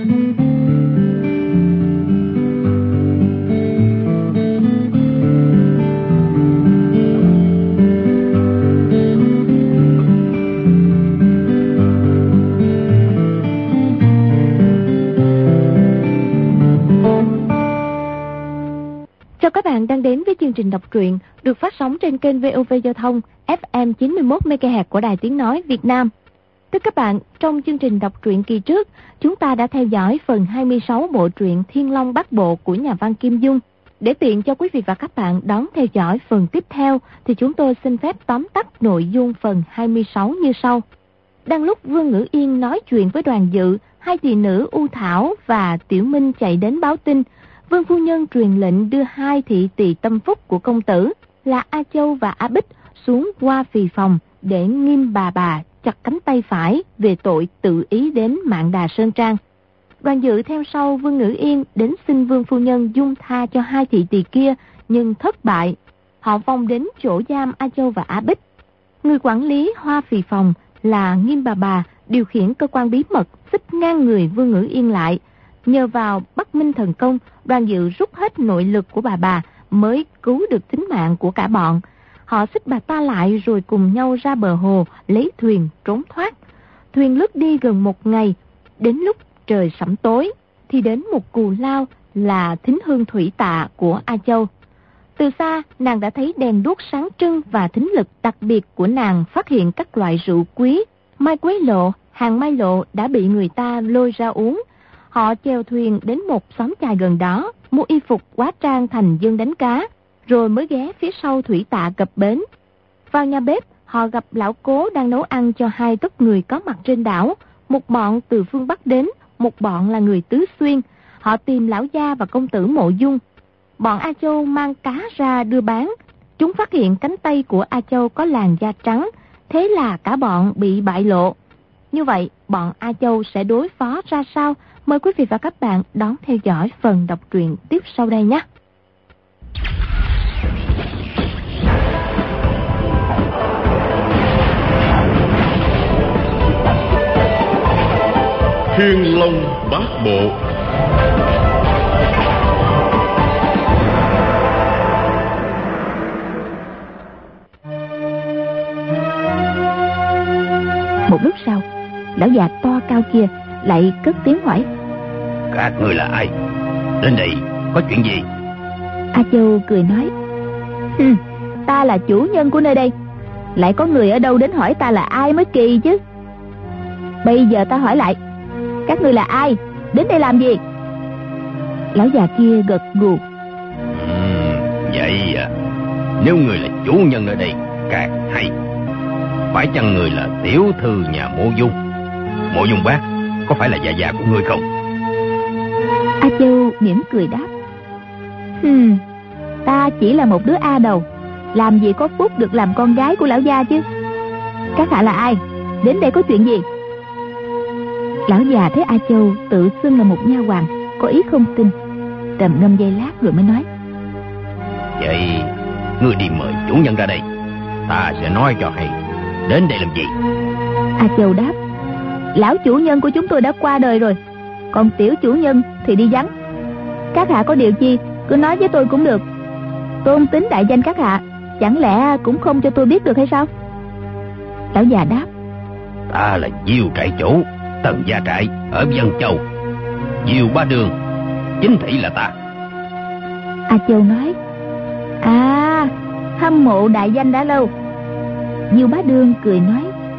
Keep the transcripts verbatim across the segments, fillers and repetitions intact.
Các bạn đang đến với chương trình đọc truyện được phát sóng trên kênh vê o vê Giao thông ép em chín mươi mốt mê ga héc của Đài Tiếng Nói Việt Nam. Thưa các bạn, trong chương trình đọc truyện kỳ trước, chúng ta đã theo dõi phần hai mươi sáu bộ truyện Thiên Long Bát Bộ của nhà văn Kim Dung. Để tiện cho quý vị và các bạn đón theo dõi phần tiếp theo, thì chúng tôi xin phép tóm tắt nội dung phần hai mươi sáu như sau. Đang lúc Vương Ngữ Yên nói chuyện với Đoàn Dự, hai thị nữ U Thảo và Tiểu Minh chạy đến báo tin. Vương phu nhân truyền lệnh đưa hai thị tỳ tâm phúc của công tử là A Châu và A Bích xuống qua phì phòng để nghiêm bà bà chặt cánh tay phải về tội tự ý đến Mạn Đà Sơn Trang. Đoàn Dự theo sau Vương Ngữ Yên đến xin Vương phu nhân dung tha cho hai thị tỳ kia, nhưng thất bại. Họ vòng đến chỗ giam A Châu và A Bích. Người quản lý hoa phì phòng là nghiêm bà bà điều khiển cơ quan bí mật xích ngang người Vương Ngữ Yên lại. Nhờ vào Bắc Minh thần công, Đoàn Dự rút hết nội lực của bà bà mới cứu được tính mạng của cả bọn. Họ xích bà ta lại rồi cùng nhau ra bờ hồ lấy thuyền trốn thoát. Thuyền lướt đi gần một ngày, đến lúc trời sẫm tối thì đến một cù lao là thính hương thủy tạ của A Châu. Từ xa nàng đã thấy đèn đuốc sáng trưng và thính lực đặc biệt của nàng phát hiện các loại rượu quý, mai quế lộ, hàng mai lộ đã bị người ta lôi ra uống. Họ chèo thuyền đến một xóm chài gần đó, mua y phục hóa trang thành dân đánh cá, rồi mới ghé phía sau thủy tạ cập bến. Vào nhà bếp, họ gặp lão Cố đang nấu ăn cho hai tấc người có mặt trên đảo. Một bọn từ phương Bắc đến, một bọn là người Tứ Xuyên. Họ tìm lão gia và công tử Mộ Dung. Bọn A Châu mang cá ra đưa bán. Chúng phát hiện cánh tay của A Châu có làn da trắng, thế là cả bọn bị bại lộ. Như vậy, bọn A Châu sẽ đối phó ra sao? Mời quý vị và các bạn đón theo dõi phần đọc truyện tiếp sau đây nhé. Thiên Long Bát Bộ. Một lúc sau, lão già to cao kia lại cất tiếng hỏi: Các ngươi là ai? Đến đây có chuyện gì? A Châu cười nói: Hừ, ta là chủ nhân của nơi đây. Lại có người ở đâu đến hỏi ta là ai mới kỳ chứ. Bây giờ ta hỏi lại, các ngươi là ai? Đến đây làm gì? Lão già kia gật gù: ừ, Vậy à, nếu người là chủ nhân ở đây càng hay. Phải chăng người là tiểu thư nhà Mộ Dung? Mộ Dung bác có phải là gia gia của ngươi không? A Châu mỉm cười đáp: Hừm, ta chỉ là một đứa A đầu, làm gì có phúc được làm con gái của lão gia chứ. Các hạ là ai? Đến đây có chuyện gì? Lão già thấy A Châu tự xưng là một nha hoàn, có ý không tin, trầm ngâm giây lát rồi mới nói: Vậy ngươi đi mời chủ nhân ra đây, ta sẽ nói cho hay. Đến đây làm gì? A Châu đáp: Lão chủ nhân của chúng tôi đã qua đời rồi, còn tiểu chủ nhân thì đi vắng. Các hạ có điều chi cứ nói với tôi cũng được. Tôn tính đại danh các hạ, chẳng lẽ cũng không cho tôi biết được hay sao? Lão già đáp: Ta là Diêu trại chủ Tần Gia Trại ở Vân Châu. Diêu Bá Đường chính thị là ta. A Châu nói: À, hâm mộ đại danh đã lâu. Diêu Bá Đường cười nói: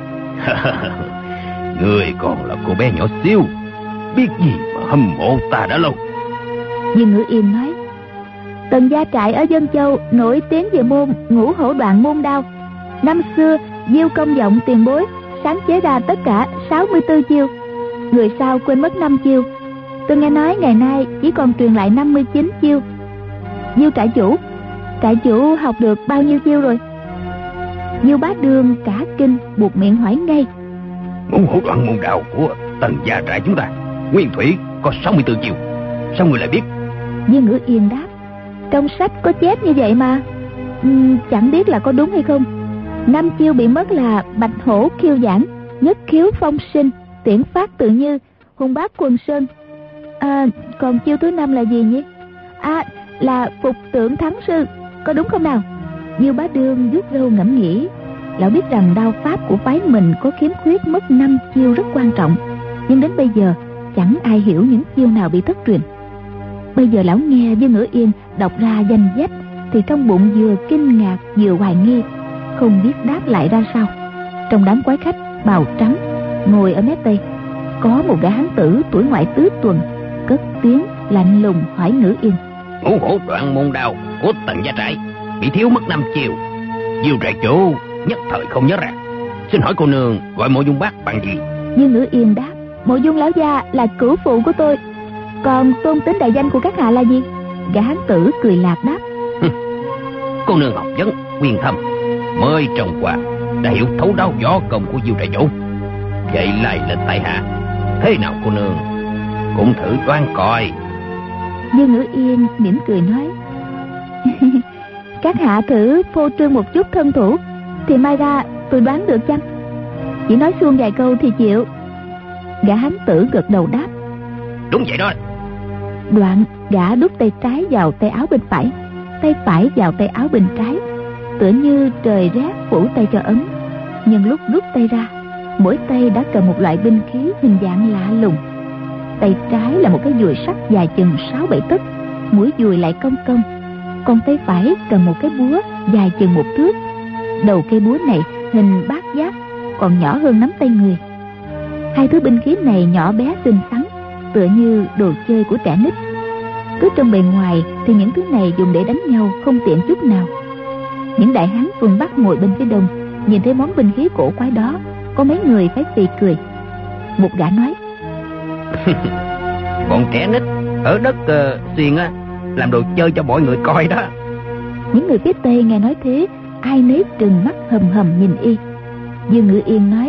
Ngươi còn là cô bé nhỏ xíu, biết gì mà hâm mộ ta đã lâu. Dương Ngữ Yên nói: Tần Gia Trại ở Vân Châu nổi tiếng về môn ngũ hổ đoạn môn đao. Năm xưa Diêu Công Vọng tiền bối sáng chế ra tất cả sáu mươi tư chiêu, người sau quên mất năm chiêu. Tôi nghe nói ngày nay chỉ còn truyền lại năm mươi chín chiêu. Diêu trại chủ, trại chủ học được bao nhiêu chiêu rồi? Diêu Bá Đường cả kinh buộc miệng hỏi ngay: Ngũ hổ đoạn môn đao của Tần Gia Trại chúng ta nguyên thủy có sáu mươi tư chiêu, sao người lại biết? Dương Ngữ Yên đáp: Trong sách có chép như vậy mà. uhm, Chẳng biết là có đúng hay không. Năm chiêu bị mất là bạch hổ khiêu giảng, nhất khiếu phong sinh, tiễn phát tự như, hùng bác quần sơn, À, còn chiêu thứ năm là gì nhỉ? À, là phục tượng thắng sư, có đúng không nào? Diêu Bá Đương vuốt râu ngẫm nghĩ. Lão biết rằng đao pháp của phái mình có khiếm khuyết mất năm chiêu rất quan trọng, nhưng đến bây giờ chẳng ai hiểu những chiêu nào bị thất truyền. Bây giờ lão nghe Dương Ngữ Yên đọc ra danh sách thì trong bụng vừa kinh ngạc vừa hoài nghi, không biết đáp lại ra sao. Trong đám quái khách bào trắng ngồi ở mép tây, có một gã hán tử tuổi ngoại tứ tuần cất tiếng lạnh lùng hỏi Ngữ Yên: Ngũ hổ đoạn môn đao của Tần gia trại bị thiếu mất năm chiều, Diêu trại chủ nhất thời không nhớ ra, xin hỏi cô nương gọi Mộ Dung Bác bằng gì? Dương Ngữ Yên đáp: Mộ Dung lão gia là cửu phụ của tôi. Còn tôn tính đại danh của các hạ là gì? Gã hán tử cười lạc đáp: Cô nương học vấn quyền thâm, mới trồng qua đã hiểu thấu đáo võ công của Diêu trại chủ. Vậy lại lịch tại hạ thế nào cô nương cũng thử đoán coi. Dương Ngữ Yên mỉm cười nói: Các hạ thử phô trương một chút thân thủ thì mai ra tôi đoán được chăng? Chỉ nói suông vài câu thì chịu. Gã hán tử gật đầu đáp: Đúng vậy đó. Đoạn gã đút tay trái vào tay áo bên phải, tay phải vào tay áo bên trái, tựa như trời rét phủ tay cho ấm. Nhưng lúc rút tay ra, mỗi tay đã cầm một loại binh khí hình dạng lạ lùng. Tay trái là một cái dùi sắt dài chừng sáu bảy tấc, mũi dùi lại cong cong. Còn tay phải cầm một cái búa dài chừng một thước. Đầu cây búa này hình bát giác, còn nhỏ hơn nắm tay người. Hai thứ binh khí này nhỏ bé xinh xắn, tựa như đồ chơi của trẻ nít. Cứ trong bề ngoài thì những thứ này dùng để đánh nhau không tiện chút nào. Những đại hán phương Bắc ngồi bên phía đông nhìn thấy món binh khí cổ quái đó, có mấy người phải phì cười. Một gã nói: Bọn trẻ nít ở đất uh, xuyên á, làm đồ chơi cho mọi người coi đó. Những người phía tây nghe nói thế, ai nấy trừng mắt hầm hầm nhìn y. Dương Ngữ Yên nói: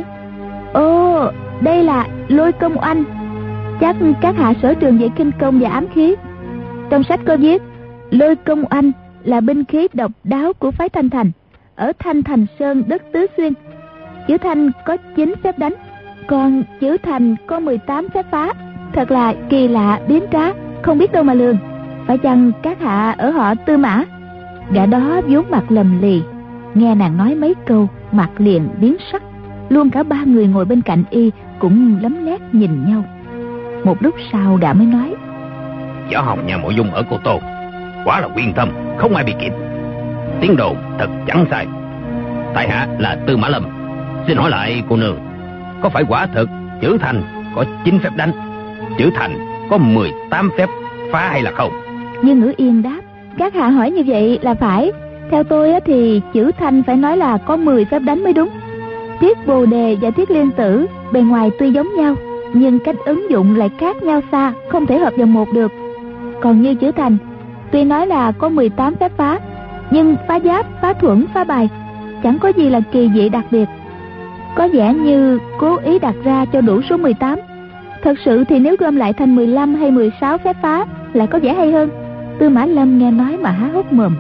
Ồ, đây là Lôi Công Oanh. Chắc các hạ sở trường về kinh công và ám khí. Trong sách có viết Lôi Công Oanh là binh khí độc đáo của phái Thanh Thành, ở Thanh Thành Sơn đất Tứ Xuyên. Chữ Thanh có chín phép đánh, còn chữ Thành có mười tám phép phá. Thật là kỳ lạ biến trá, không biết đâu mà lường. Phải chăng các hạ ở họ Tư Mã? Gã đó vốn mặt lầm lì, nghe nàng nói mấy câu mặt liền biến sắc. Luôn cả ba người ngồi bên cạnh y cũng lấm lét nhìn nhau. Một lúc sau gã mới nói: Võ học nhà Mộ Dung ở Cô Tô quả là uyên thâm, không ai bị kịp. Tiếng đồn thật chẳng sai. Tại hạ là Tư Mã Lâm, xin hỏi lại cô nương, có phải quả thực chữ Thành có chín phép đánh, chữ Thành có mười tám phép phá hay là không? Dương Ngữ Yên đáp: Các hạ hỏi như vậy là phải. Theo tôi thì chữ Thành phải nói là có mười phép đánh mới đúng. Thiết Bồ Đề và Thiết Liên Tử bề ngoài tuy giống nhau, nhưng cách ứng dụng lại khác nhau xa, không thể hợp vào một được. Còn như chữ Thành, tuy nói là có mười tám phép phá, nhưng phá giáp, phá thuẫn, phá bài chẳng có gì là kỳ dị đặc biệt. Có vẻ như cố ý đặt ra cho đủ số mười tám. Thật sự thì nếu gom lại thành mười lăm hay mười sáu phép phá lại có vẻ hay hơn. Tư Mã Lâm nghe nói mà há hốc mồm.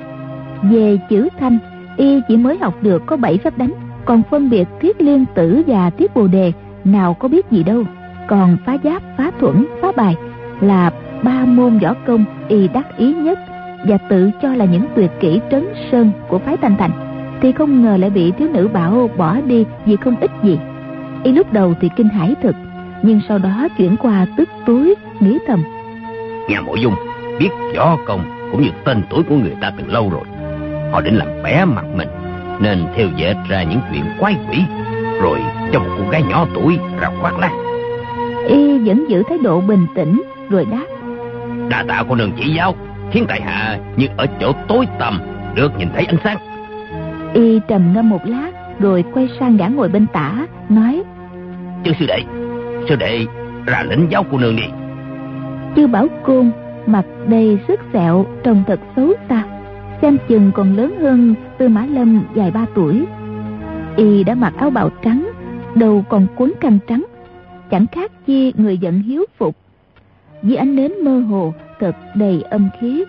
Về chữ Thanh, y chỉ mới học được có bảy phép đánh, còn phân biệt Thiết Liên Tử và Thiết Bồ Đề nào có biết gì đâu. Còn phá giáp, phá thuẫn, phá bài là ba môn võ công y đắc ý nhất, và tự cho là những tuyệt kỹ trấn sơn của phái Thanh Thành, thì không ngờ lại bị thiếu nữ bảo bỏ đi vì không ích gì. Y lúc đầu thì kinh hãi thực, nhưng sau đó chuyển qua tức tối, nghĩ thầm: Nhà Mộ Dung biết võ công cũng như tên tuổi của người ta từ lâu rồi. Họ định làm bé mặt mình, nên theo dệt ra những chuyện quái quỷ, rồi cho một cô gái nhỏ tuổi ra khoác lác. Y vẫn giữ thái độ bình tĩnh rồi đáp: Đa tạ cô nương chỉ giáo, khiến tại hạ như ở chỗ tối tăm được nhìn thấy ánh sáng. Y trầm ngâm một lát rồi quay sang gã ngồi bên tả, nói: Chư sư đệ, sư đệ ra lĩnh giáo cô nương đi. Chư Bảo Côn mặt đầy sức sẹo, trông thật xấu xa, xem chừng còn lớn hơn Tư Mã Lâm vài ba tuổi. Y đã mặc áo bào trắng, đầu còn quấn khăn trắng, chẳng khác chi người giận hiếu phục. Dưới ánh nến mơ hồ thật đầy âm khí.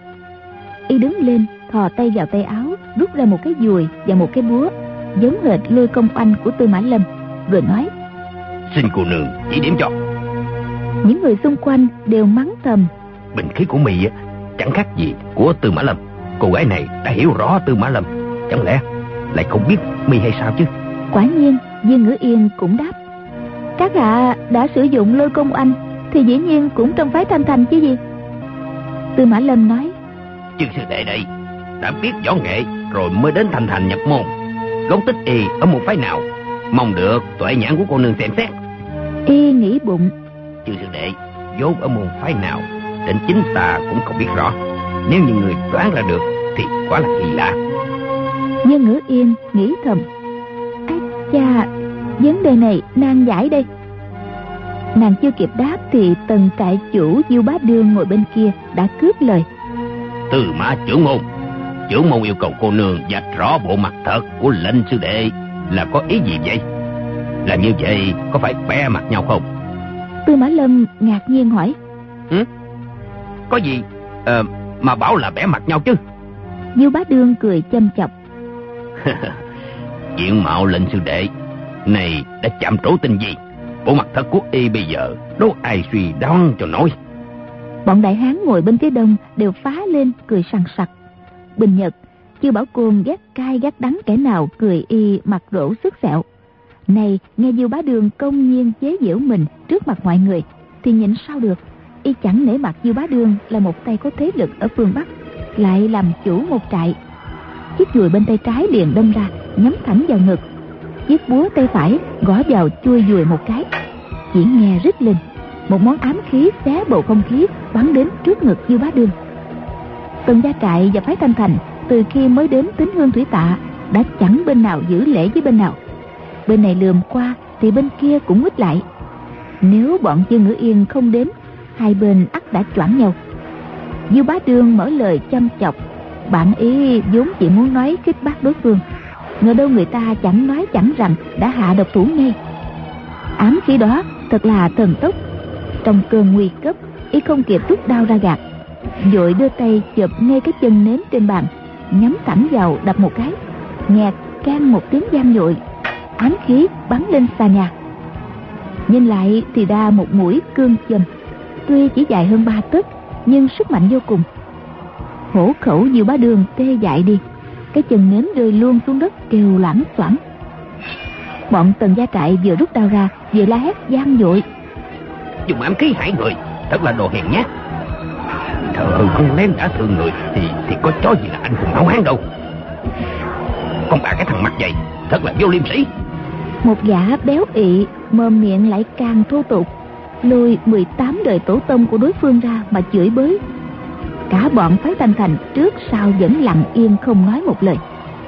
Y đứng lên, thò tay vào tay áo, rút ra một cái dùi và một cái búa giống hệt Lôi Công Oanh của Tư Mã Lâm, rồi nói: Xin cô nương chỉ điểm cho. Những người xung quanh đều mắng thầm. Bình khí của mi chẳng khác gì của Tư Mã Lâm. Cô gái này đã hiểu rõ Tư Mã Lâm, chẳng lẽ lại không biết mi hay sao chứ? Quả nhiên Viên Ngữ Yên cũng đáp: các hạ đã sử dụng Lôi Công Anh thì dĩ nhiên cũng trong phái Thanh Thành chứ gì. Tư Mã Lâm nói: Chương sư đệ đây đã biết võ nghệ rồi mới đến Thanh Thành nhập môn, gốc tích y ở một phái nào, mong được tuệ nhãn của cô nương xem xét. Y nghĩ bụng: Chương sư đệ vốn ở môn phái nào đến chính ta cũng không biết rõ, nếu như người đoán ra được thì quá là kỳ lạ. Viên Ngữ Yên nghĩ thầm: ái cha, vấn đề này nan giải đây. Nàng chưa kịp đáp thì Tần trại chủ Diêu Bá Đương ngồi bên kia đã cướp lời: Tư Mã trưởng môn, trưởng môn yêu cầu cô nương vạch rõ bộ mặt thật của lệnh sư đệ là có ý gì vậy? Làm như vậy có phải bẻ mặt nhau không? Tư Mã Lâm ngạc nhiên hỏi: ừ? Có gì à, mà bảo là bẻ mặt nhau chứ? Diêu Bá Đương cười châm chọc: diện mạo lệnh sư đệ này đã chạm trổ tinh gì, bộ mặt thật của y bây giờ đâu ai suy đoán cho nổi. Bọn đại hán ngồi bên phía đông đều phá lên cười sằng sặc. Bình Nhật, Chư Bảo Côn ghét cay ghét đắng kẻ nào cười y mặt rỗ sức sẹo. Này nghe Diêu Bá Đương công nhiên chế giễu mình trước mặt mọi người thì nhịn sao được. Y chẳng nể mặt Diêu Bá Đương là một tay có thế lực ở phương Bắc, lại làm chủ một trại. Chiếc dùi bên tay trái liền đâm ra, nhắm thẳng vào ngực. Chiếc búa tay phải gõ vào chuôi dùi một cái. Chỉ nghe rít lên, một món ám khí xé bầu không khí bắn đến trước ngực Diêu Bá Đương. Tần gia trại và phái Thanh Thành từ khi mới đến Tín Hương Thủy Tạ đã chẳng bên nào giữ lễ với bên nào. Bên này lườm qua thì bên kia cũng quýt lại. Nếu bọn Viên Ngữ Yên không đến, hai bên ắt đã choảng nhau. Diêu Bá Đương mở lời châm chọc, bản ý vốn chỉ muốn nói khích bác đối phương, ngờ đâu người ta chẳng nói chẳng rằng đã hạ độc thủ ngay. Ám khí đó thật là thần tốc. Trong cơn nguy cấp, y không kịp rút đao ra gạt, vội đưa tay chụp ngay cái chân nến trên bàn, nhắm thẳng vào đập một cái. Nghe can một tiếng vang dội, ám khí bắn lên xà nhà. Nhìn lại thì ra một mũi cương châm, tuy chỉ dài hơn ba tấc nhưng sức mạnh vô cùng. Hổ khẩu Diêu Bá Đương tê dại đi, cái chân nến rơi luôn xuống đất kêu loảng xoảng. Bọn Tần gia trại vừa rút đao ra vừa la hét vang dội: Dùng ám khí hại người, thật là đồ hèn nhát. Thờ ơ không lén đã thương người thì thì có chó gì là anh hùng hảo hán đâu. Con bà cái thằng mặt dày thật là vô liêm sỉ. Một gã béo ị mồm miệng lại càng thô tục, lôi mười tám đời tổ tông của đối phương ra mà chửi bới. Cả bọn phái Thanh Thành trước sau vẫn lặng yên không nói một lời.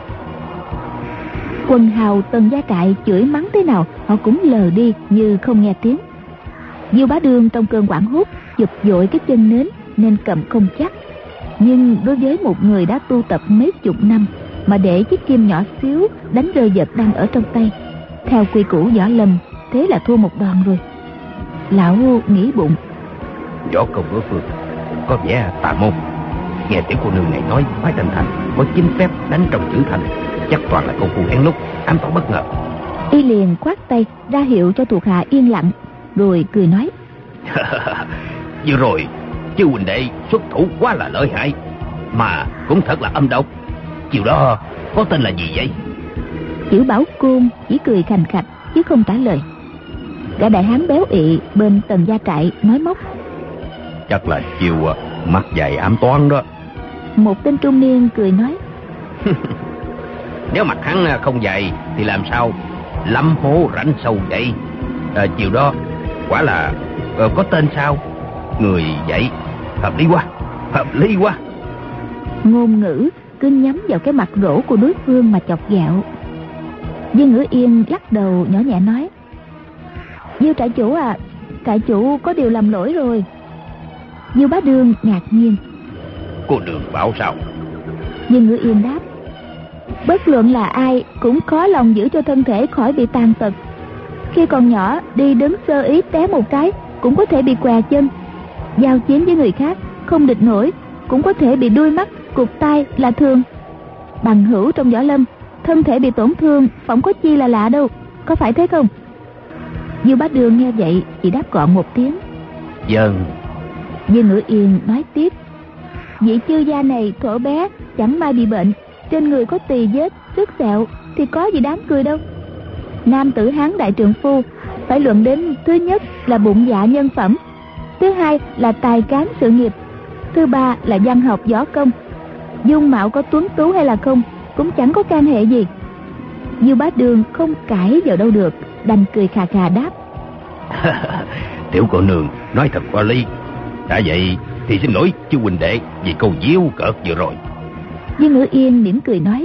Quần hào Tần gia trại chửi mắng thế nào họ cũng lờ đi như không nghe tiếng. Diêu Bá Đương trong cơn hoảng hốt giật dội cái chân nến nên cầm không chắc, nhưng đối với một người đã tu tập mấy chục năm mà để chiếc kim nhỏ xíu đánh rơi vật đang ở trong tay, theo quy củ võ lâm, thế là thua một đòn rồi. Lão nghĩ bụng: Võ công đối phương có vẻ tà môn. Nghe tiểu cô nương này nói phái Thanh Thành có chính phép đánh trong chữ thành, chắc toàn là công phu hén nút, ám toán bất ngờ. Y liền khoát tay ra hiệu cho thuộc hạ yên lặng, rồi cười nói: Vừa rồi chư huynh đệ xuất thủ quá là lợi hại, mà cũng thật là âm độc. Chiều đó có tên là gì vậy? Chữ Bảo Côn chỉ cười khành khạch chứ không trả lời. Gã đại hán béo ị bên Tần gia trại nói móc: Chắc là chiều mắt dày ám toán đó. Một tên trung niên cười nói: Nếu mặt hắn không dày thì làm sao lắm hố rãnh sâu vậy? À, chiều đó quả là à, có tên sao? Người vậy hợp lý quá, hợp lý quá. Ngôn ngữ cứ nhắm vào cái mặt rỗ của đối phương mà chọc ghẹo. Viên Ngữ Yên lắc đầu nhỏ nhẹ nói: Diêu trại chủ à, trại chủ có điều làm lỗi rồi. Diêu Bá Đương ngạc nhiên: Cô đường bảo sao? Viên Ngữ Yên đáp: Bất luận là ai cũng khó lòng giữ cho thân thể khỏi bị tàn tật. Khi còn nhỏ đi đứng sơ ý té một cái cũng có thể bị què chân. Giao chiến với người khác không địch nổi cũng có thể bị đuôi mắt, cụt tai là thường. Bằng hữu trong võ lâm, thân thể bị tổn thương phỏng có chi là lạ đâu, có phải thế không? Diêu Bá Đương nghe vậy chỉ đáp gọn một tiếng: Dân. Dương Ngữ Yên nói tiếp. Vị chư gia này thuở bé chẳng may bị bệnh, trên người có tỳ vết, sức sẹo, thì có gì đáng cười đâu. Nam tử Hán đại trượng phu phải luận đến thứ nhất là bụng dạ nhân phẩm, thứ hai là tài cán sự nghiệp, thứ ba là văn học võ công. Dung mạo có tuấn tú hay là không cũng chẳng có can hệ gì. Dư Bá Đường không cãi vào đâu được, đành cười khà khà đáp. Tiểu cô nương nói thật có lý. Đã vậy thì xin lỗi chư huynh đệ vì câu diếu cợt vừa rồi. Dương Ngữ Yên mỉm cười nói.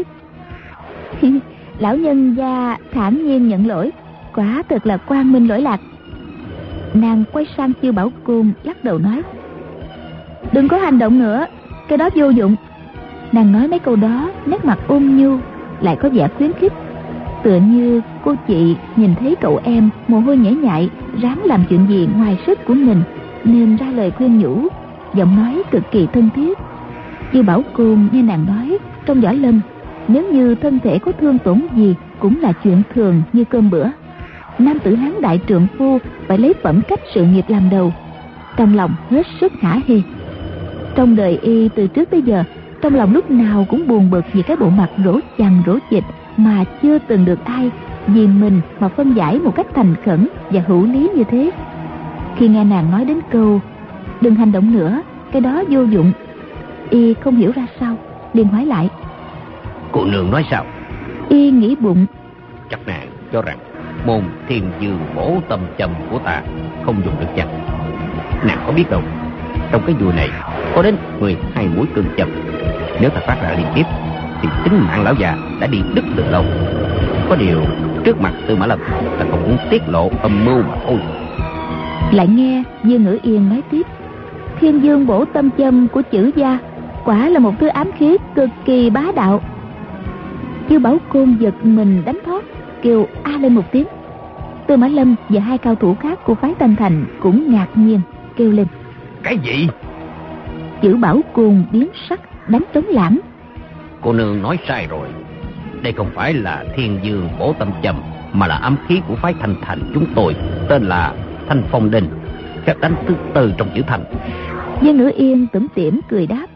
Lão nhân gia thản nhiên nhận lỗi, quả thật là quang minh lỗi lạc. Nàng quay sang Chư Bảo Côn lắc đầu nói. Đừng có hành động nữa, cái đó vô dụng. Nàng nói mấy câu đó nét mặt ôn nhu, lại có vẻ khuyến khích, tựa như cô chị nhìn thấy cậu em mồ hôi nhễ nhại ráng làm chuyện gì ngoài sức của mình, nên ra lời khuyên nhủ, giọng nói cực kỳ thân thiết. Chư Bảo Côn nghe nàng nói, trong võ lâm nếu như thân thể có thương tổn gì cũng là chuyện thường như cơm bữa. Nam tử Hán đại trượng phu phải lấy phẩm cách sự nghiệp làm đầu. Trong lòng hết sức hả hê. Trong đời y từ trước tới giờ, trong lòng lúc nào cũng buồn bực vì cái bộ mặt rỗ chằng rỗ chịch mà chưa từng được ai vì mình mà phân giải một cách thành khẩn và hữu lý như thế. Khi nghe nàng nói đến câu đừng hành động nữa, cái đó vô dụng, y không hiểu ra sao, liền hỏi lại. Cô nương nói sao? Y nghĩ bụng, chắc nàng cho rằng môn Thiên Dương Bổ Tâm Châm của ta không dùng được chăng? Nàng có biết đâu, trong cái dùi này có đến mười hai mũi cương châm. Nếu ta phát ra liên tiếp thì tính mạng lão già đã đi đứt từ lâu. Có điều trước mặt Tư Mã Lâm ta không muốn tiết lộ âm mưu mà thôi. Lại nghe Dương Ngữ Yên nói tiếp. Thiên Dương Bổ Tâm Châm của Chữ gia quả là một thứ ám khí cực kỳ bá đạo. Chư Bảo Côn giật mình đánh thoát, kêu a lên một tiếng. Tư Mã Lâm và hai cao thủ khác của phái Thanh Thành cũng ngạc nhiên kêu lên. Cái gì? Chữ Bảo Côn biến sắc đánh trống lãng. Cô nương nói sai rồi. Đây không phải là Thiên Dương Bổ Tâm Châm, mà là ám khí của phái Thanh Thành chúng tôi, tên là Thanh Phong Đinh, phép đánh thứ tư trong chữ Thanh. Dương Ngữ Yên tủm tỉm cười đáp.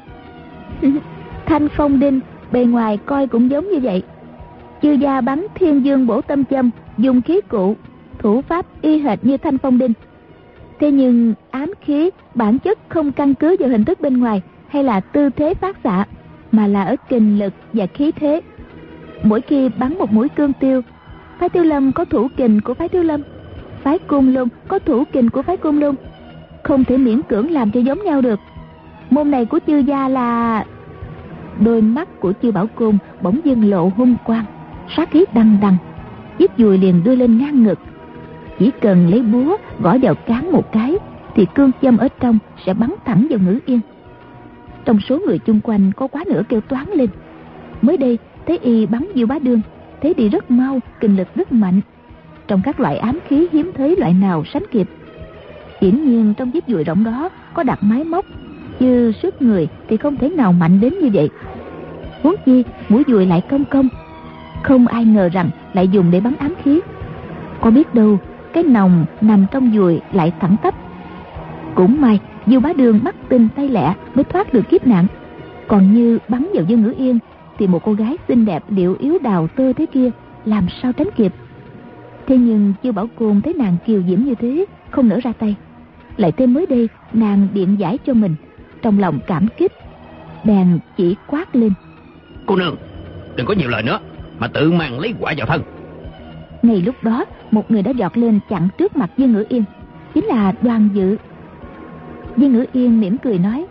Thanh Phong Đinh bề ngoài coi cũng giống như vậy. Chư gia bắn Thiên Dương Bổ Tâm Châm dùng khí cụ, thủ pháp y hệt như Thanh Phong Đinh. Thế nhưng ám khí bản chất không căn cứ vào hình thức bên ngoài hay là tư thế phát xạ, mà là ở kình lực và khí thế. Mỗi khi bắn một mũi cương tiêu, phái Thiếu Lâm có thủ kình của phái Thiếu Lâm, phái Côn Lôn có thủ kình của phái Côn Lôn, không thể miễn cưỡng làm cho giống nhau được. Môn này của chư gia là... Đôi mắt của Chư Bảo Côn bỗng dưng lộ hung quang, sát khí đằng đằng, chiếc dùi liền đưa lên ngang ngực. Chỉ cần lấy búa gõ vào cán một cái thì cương châm ở trong sẽ bắn thẳng vào Ngữ Yên. Trong số người chung quanh có quá nửa kêu toáng lên. Mới đây thấy y bắn Diêu Bá Đương, thế đi rất mau, kình lực rất mạnh. Trong các loại ám khí hiếm thấy loại nào sánh kịp. Hiển nhiên trong chiếc dùi rộng đó có đặt máy móc, chứ sức người thì không thể nào mạnh đến như vậy. Huống chi mũi dùi lại cong cong, không ai ngờ rằng lại dùng để bắn ám khí. Có biết đâu cái nòng nằm trong dùi lại thẳng tắp. Cũng may Diêu Bá Đường mắt tinh tay lẹ mới thoát được kiếp nạn. Còn như bắn vào Dương Ngữ Yên thì một cô gái xinh đẹp điệu yếu đào tơ thế kia làm sao tránh kịp. Thế nhưng Chư Bảo Côn thấy nàng kiều diễm như thế, không nỡ ra tay. Lại thêm mới đây nàng điện giải cho mình, trong lòng cảm kích, bèn chỉ quát lên. Cô nương, đừng có nhiều lời nữa, mà tự mang lấy quả vào thân. Ngay lúc đó một người đã giọt lên chặn trước mặt Dương Ngữ Yên, chính là Đoàn Dự. Dương Ngữ Yên mỉm cười nói.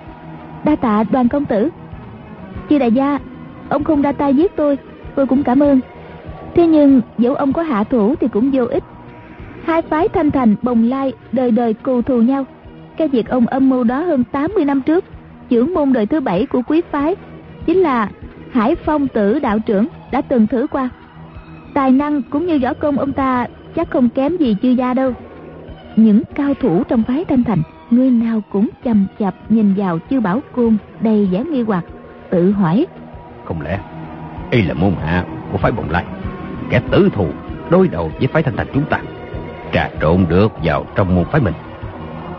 Đa tạ Đoàn công tử. Chư đại gia, ông không ra tay giết tôi, tôi cũng cảm ơn. Thế nhưng dẫu ông có hạ thủ thì cũng vô ích. Hai phái Thanh Thành Bồng Lai đời đời cù thù nhau. Cái việc ông âm mưu đó hơn tám mươi năm trước, trưởng môn đời thứ bảy của quý phái chính là Hải Phong Tử đạo trưởng đã từng thử qua. Tài năng cũng như võ công ông ta chắc không kém gì chư gia đâu. Những cao thủ trong phái Thanh Thành, người nào cũng chằm chằm nhìn vào Chư Bảo Côn đầy vẻ nghi hoặc, tự hỏi: không lẽ y là môn hạ của phái Bồng Lai, kẻ tử thù đối đầu với phái Thanh Thành chúng ta, trà trộn được vào trong môn phái mình?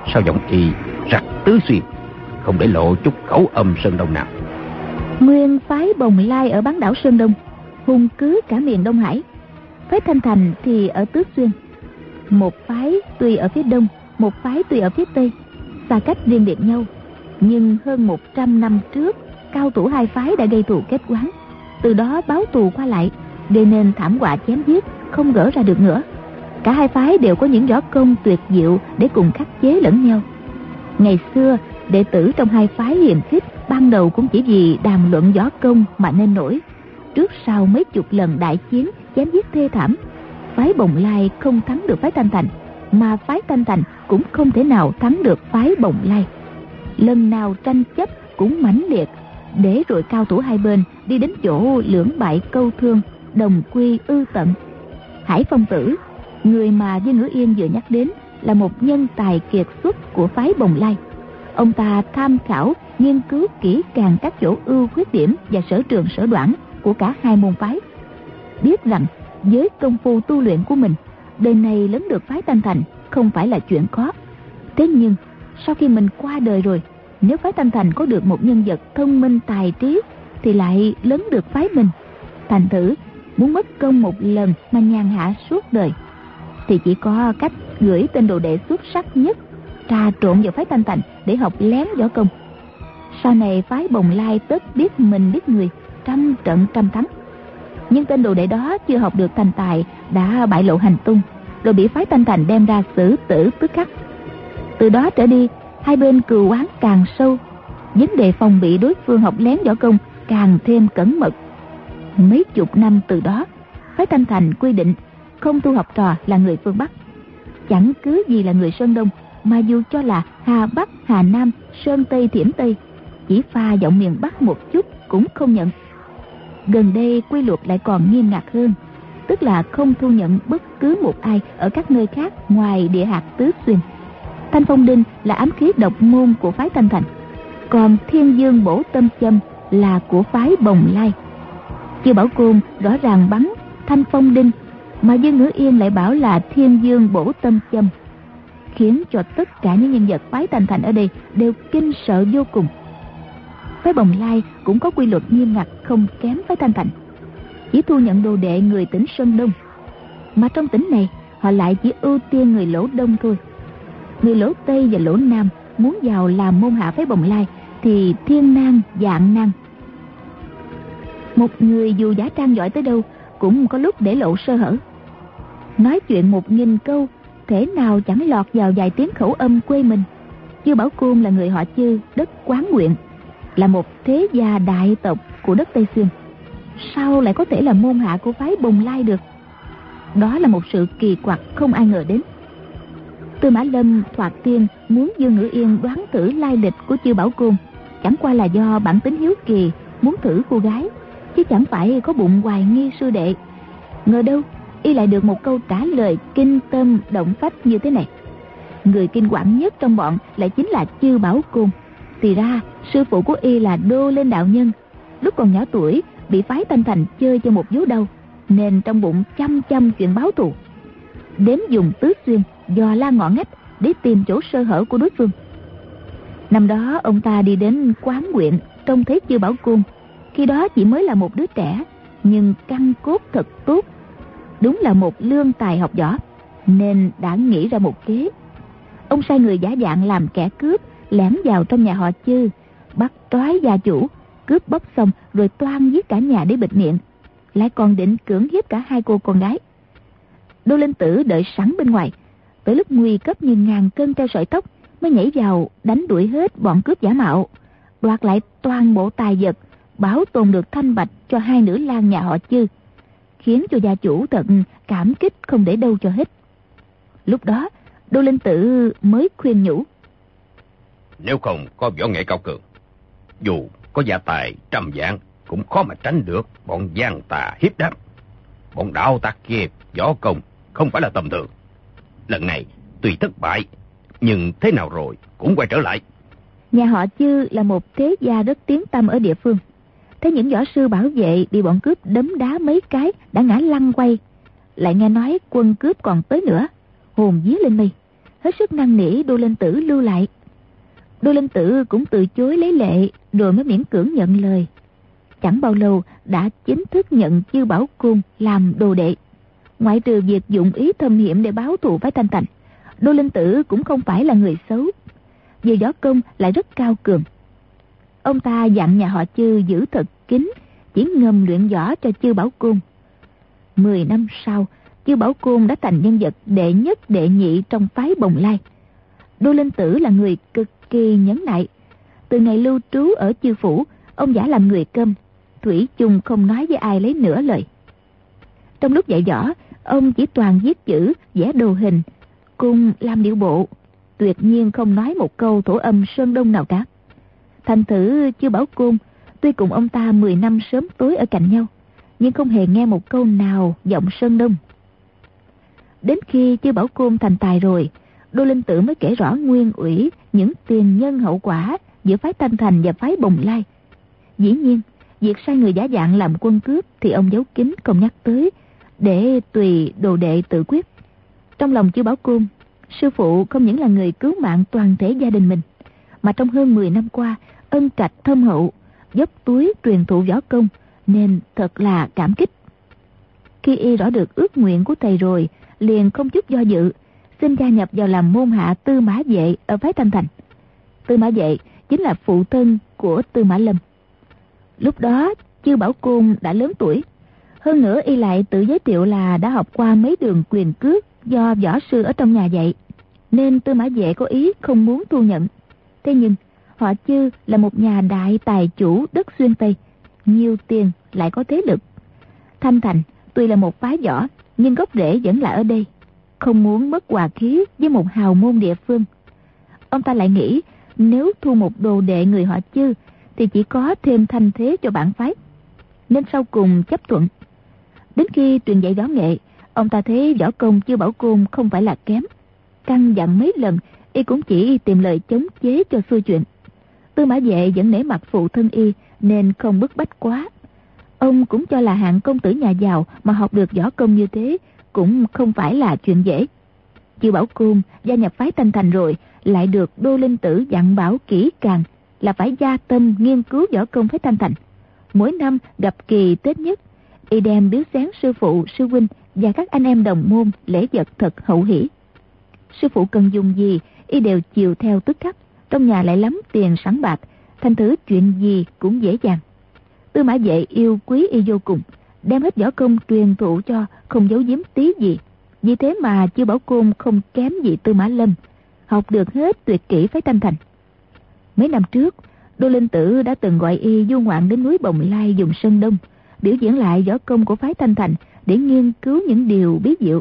sao giọng y rặt tứ xuyên, không để lộ chút khẩu âm Sơn Đông nào. Nguyên phái Bồng Lai ở bán đảo Sơn Đông, hung cứ cả miền Đông Hải. Phái Thanh Thành thì ở Tứ Xuyên. Một phái tuy ở phía đông, một phái tuy ở phía tây, xa cách riêng biệt nhau. Nhưng hơn một trăm năm trước, cao thủ hai phái đã gây thù kết oán, từ đó báo thù qua lại, gây nên thảm họa chém giết không gỡ ra được nữa. Cả hai phái đều có những võ công tuyệt diệu để cùng khắc chế lẫn nhau. Ngày xưa, đệ tử trong hai phái hiềm khích ban đầu cũng chỉ vì đàm luận võ công mà nên nổi. Trước sau mấy chục lần đại chiến chém giết thê thảm, phái Bồng Lai không thắng được phái Thanh Thành, mà phái Thanh Thành cũng không thể nào thắng được phái Bồng Lai. Lần nào tranh chấp cũng mãnh liệt, để rồi cao thủ hai bên đi đến chỗ lưỡng bại câu thương, đồng quy ư tận. Hải Phong Tử, người mà Dương Ngữ Yên vừa nhắc đến, là một nhân tài kiệt xuất của phái Bồng Lai. Ông ta tham khảo, nghiên cứu kỹ càng các chỗ ưu khuyết điểm và sở trường sở đoản của cả hai môn phái, biết rằng với công phu tu luyện của mình, đời này lớn được phái Thanh Thành không phải là chuyện khó. Thế nhưng sau khi mình qua đời rồi, nếu phái Thanh Thành có được một nhân vật thông minh tài trí, thì lại lớn được phái mình. Thành thử muốn mất công một lần mà nhàn hạ suốt đời, thì chỉ có cách gửi tên đồ đệ xuất sắc nhất trà trộn vào phái Thanh Thành để học lén võ công. Sau này phái Bồng Lai tất biết mình biết người, trăm trận trăm thắng. Nhưng tên đồ đệ đó chưa học được thành tài đã bại lộ hành tung, rồi bị phái Thanh Thành đem ra xử tử tức khắc. Từ đó trở đi, hai bên cừu oán càng sâu, vấn đề phòng bị đối phương học lén võ công càng thêm cẩn mật. Mấy chục năm từ đó, phái Thanh Thành quy định không thu học trò là người phương Bắc. Chẳng cứ gì là người Sơn Đông, mà dù cho là Hà Bắc, Hà Nam, Sơn Tây, Thiểm Tây, chỉ pha giọng miền Bắc một chút cũng không nhận. Gần đây quy luật lại còn nghiêm ngặt hơn, tức là không thu nhận bất cứ một ai ở các nơi khác ngoài địa hạt Tứ Xuyên. Thanh Phong Đinh là ám khí độc môn của phái Thanh Thành, còn Thiên Dương Bổ Tâm Châm là của phái Bồng Lai. Chư Bảo Côn rõ ràng bắn Thanh Phong Đinh, mà Dương Ngữ Yên lại bảo là Thiên Dương Bổ Tâm Châm, khiến cho tất cả những nhân vật phái Thanh Thành ở đây đều kinh sợ vô cùng. Phái Bồng Lai cũng có quy luật nghiêm ngặt không kém phái Thanh Thành, chỉ thu nhận đồ đệ người tỉnh Sơn Đông, mà trong tỉnh này họ lại chỉ ưu tiên người lỗ Đông thôi. Người lỗ Tây và lỗ Nam muốn vào làm môn hạ phái Bồng Lai thì thiên nan vạn nan. Một người dù giả trang giỏi tới đâu cũng có lúc để lộ sơ hở. Nói chuyện một nghìn câu, thể nào chẳng lọt vào vài tiếng khẩu âm quê mình. Chư Bảo Côn là người họ Chư, đất Quán Nguyện, là một thế gia đại tộc của đất Tây Xuyên, sao lại có thể là môn hạ của phái Bồng Lai được? Đó là một sự kỳ quặc không ai ngờ đến. Tư Mã Lâm thoạt tiên muốn Dương Ngữ Yên đoán thử lai lịch của Chư Bảo Côn, chẳng qua là do bản tính hiếu kỳ muốn thử cô gái, chứ chẳng phải có bụng hoài nghi sư đệ. Ngờ đâu y lại được một câu trả lời kinh tâm động phách như thế này. Người kinh quản nhất trong bọn lại chính là Chư Bảo Côn. Thì ra sư phụ của y là Đô Lên đạo nhân, lúc còn nhỏ tuổi bị phái Thanh Thành chơi cho một vố đau, nên trong bụng chăm chăm chuyện báo thù, đến dùng Tứ Xuyên dò la ngõ ngách để tìm chỗ sơ hở của đối phương. Năm đó ông ta đi đến Quán Nguyện trông thấy Chư Bảo Côn, khi đó chỉ mới là một đứa trẻ, nhưng căn cốt thật tốt, đúng là một lương tài học võ, nên đã nghĩ ra một kế. Ông sai người giả dạng làm kẻ cướp, lẻn vào trong nhà họ Chư, bắt trói gia chủ, cướp bóc xong rồi toan giết cả nhà để bịt miệng, lại còn định cưỡng hiếp cả hai cô con gái. Đô Linh Tử đợi sẵn bên ngoài, tới lúc nguy cấp như ngàn cân treo sợi tóc mới nhảy vào đánh đuổi hết bọn cướp giả mạo, đoạt lại toàn bộ tài vật, bảo tồn được thanh bạch cho hai nữ lang nhà họ Chư, khiến cho gia chủ thật cảm kích không để đâu cho hết. Lúc đó Đô Linh Tử mới khuyên nhủ: nếu không có võ nghệ cao cường, dù có gia tài trăm vạn cũng khó mà tránh được bọn gian tà hiếp đáp. Bọn đạo tặc kia võ công không phải là tầm thường. Lần này tuy thất bại, nhưng thế nào rồi cũng quay trở lại. Nhà họ Chư là một thế gia rất tiếng tăm ở địa phương. Thấy những võ sư bảo vệ bị bọn cướp đấm đá mấy cái đã ngã lăn quay, lại nghe nói quân cướp còn tới nữa, hồn vía lên mây, hết sức năn nỉ Đô Linh Tử lưu lại. Đô Linh Tử cũng từ chối lấy lệ, rồi mới miễn cưỡng nhận lời. Chẳng bao lâu đã chính thức nhận Chư Bảo Côn làm đồ đệ. Ngoại trừ việc dụng ý thâm hiểm để báo thù với Thanh Thành, Đô Linh Tử cũng không phải là người xấu. Về võ công lại rất cao cường. Ông ta dặn nhà họ Chư giữ thật kín, chỉ ngầm luyện võ cho Chư Bảo Côn. Mười năm sau, Chư Bảo Côn đã thành nhân vật đệ nhất đệ nhị trong phái Bồng Lai. Đô Linh Tử là người cực kỳ nhẫn nại. Từ ngày lưu trú ở Chư phủ, ông giả làm người câm, thủy chung không nói với ai lấy nửa lời. Trong lúc dạy võ, ông chỉ toàn viết chữ, vẽ đồ hình, cùng làm điệu bộ, tuyệt nhiên không nói một câu thổ âm Sơn Đông nào cả. Thành thử Chư Bảo Côn tuy cùng ông ta mười năm sớm tối ở cạnh nhau, nhưng không hề nghe một câu nào giọng Sơn Đông. Đến khi Chư Bảo Côn thành tài rồi, Đô Linh Tử mới kể rõ nguyên ủy, những tiền nhân hậu quả giữa phái Thanh Thành và phái Bồng Lai. Dĩ nhiên, việc sai người giả dạng làm quân cướp thì ông giấu kín không nhắc tới, để tùy đồ đệ tự quyết. Trong lòng Chư Bảo Côn, sư phụ không những là người cứu mạng toàn thể gia đình mình, mà trong hơn mười năm qua ân trạch thâm hậu, dốc túi truyền thụ võ công, nên thật là cảm kích. Khi y rõ được ước nguyện của thầy rồi, liền không chút do dự, xin gia nhập vào làm môn hạ Tư Mã Vệ ở phái Thanh Thành. Tư Mã Vệ chính là phụ thân của Tư Mã Lâm. Lúc đó Chư Bảo Côn đã lớn tuổi, hơn nữa y lại tự giới thiệu là đã học qua mấy đường quyền cước do võ sư ở trong nhà dạy, nên Tư Mã Vệ có ý không muốn thu nhận. Thế nhưng họ Chư là một nhà đại tài chủ đất Xuyên Tây, nhiều tiền lại có thế lực. Thanh Thành tuy là một phái võ, nhưng gốc rễ vẫn là ở đây, không muốn mất hòa khí với một hào môn địa phương. Ông ta lại nghĩ nếu thu một đồ đệ người họ Chư thì chỉ có thêm thanh thế cho bản phái, nên sau cùng chấp thuận. Đến khi truyền dạy võ nghệ, ông ta thấy võ công Chư Bảo Côn không phải là kém, căn dặn mấy lần y cũng chỉ tìm lời chống chế cho xuôi chuyện. Tư Mã Vệ vẫn nể mặt phụ thân y nên không bức bách quá. Ông cũng cho là hạng công tử nhà giàu mà học được võ công như thế cũng không phải là chuyện dễ. Chư Bảo Côn gia nhập phái Thanh Thành rồi, lại được Đô Linh Tử dặn bảo kỹ càng là phải gia tâm nghiên cứu võ công phái Thanh Thành. Mỗi năm gặp kỳ Tết nhất, y đem biếu xén sư phụ, sư huynh và các anh em đồng môn lễ vật thật hậu hỷ. Sư phụ cần dùng gì y đều chiều theo tức khắc, trong nhà lại lắm tiền sẵn bạc, thành thử chuyện gì cũng dễ dàng. Tư Mã Vệ yêu quý y vô cùng, đem hết võ công truyền thụ cho, không giấu giếm tí gì. Vì thế mà Chư Bảo Côn không kém gì Tư Mã Lâm, học được hết tuyệt kỹ phái Thanh Thành. Mấy năm trước, Đô Linh Tử đã từng gọi y du ngoạn đến núi Bồng Lai vùng Sơn Đông, biểu diễn lại võ công của phái Thanh Thành để nghiên cứu những điều bí diệu.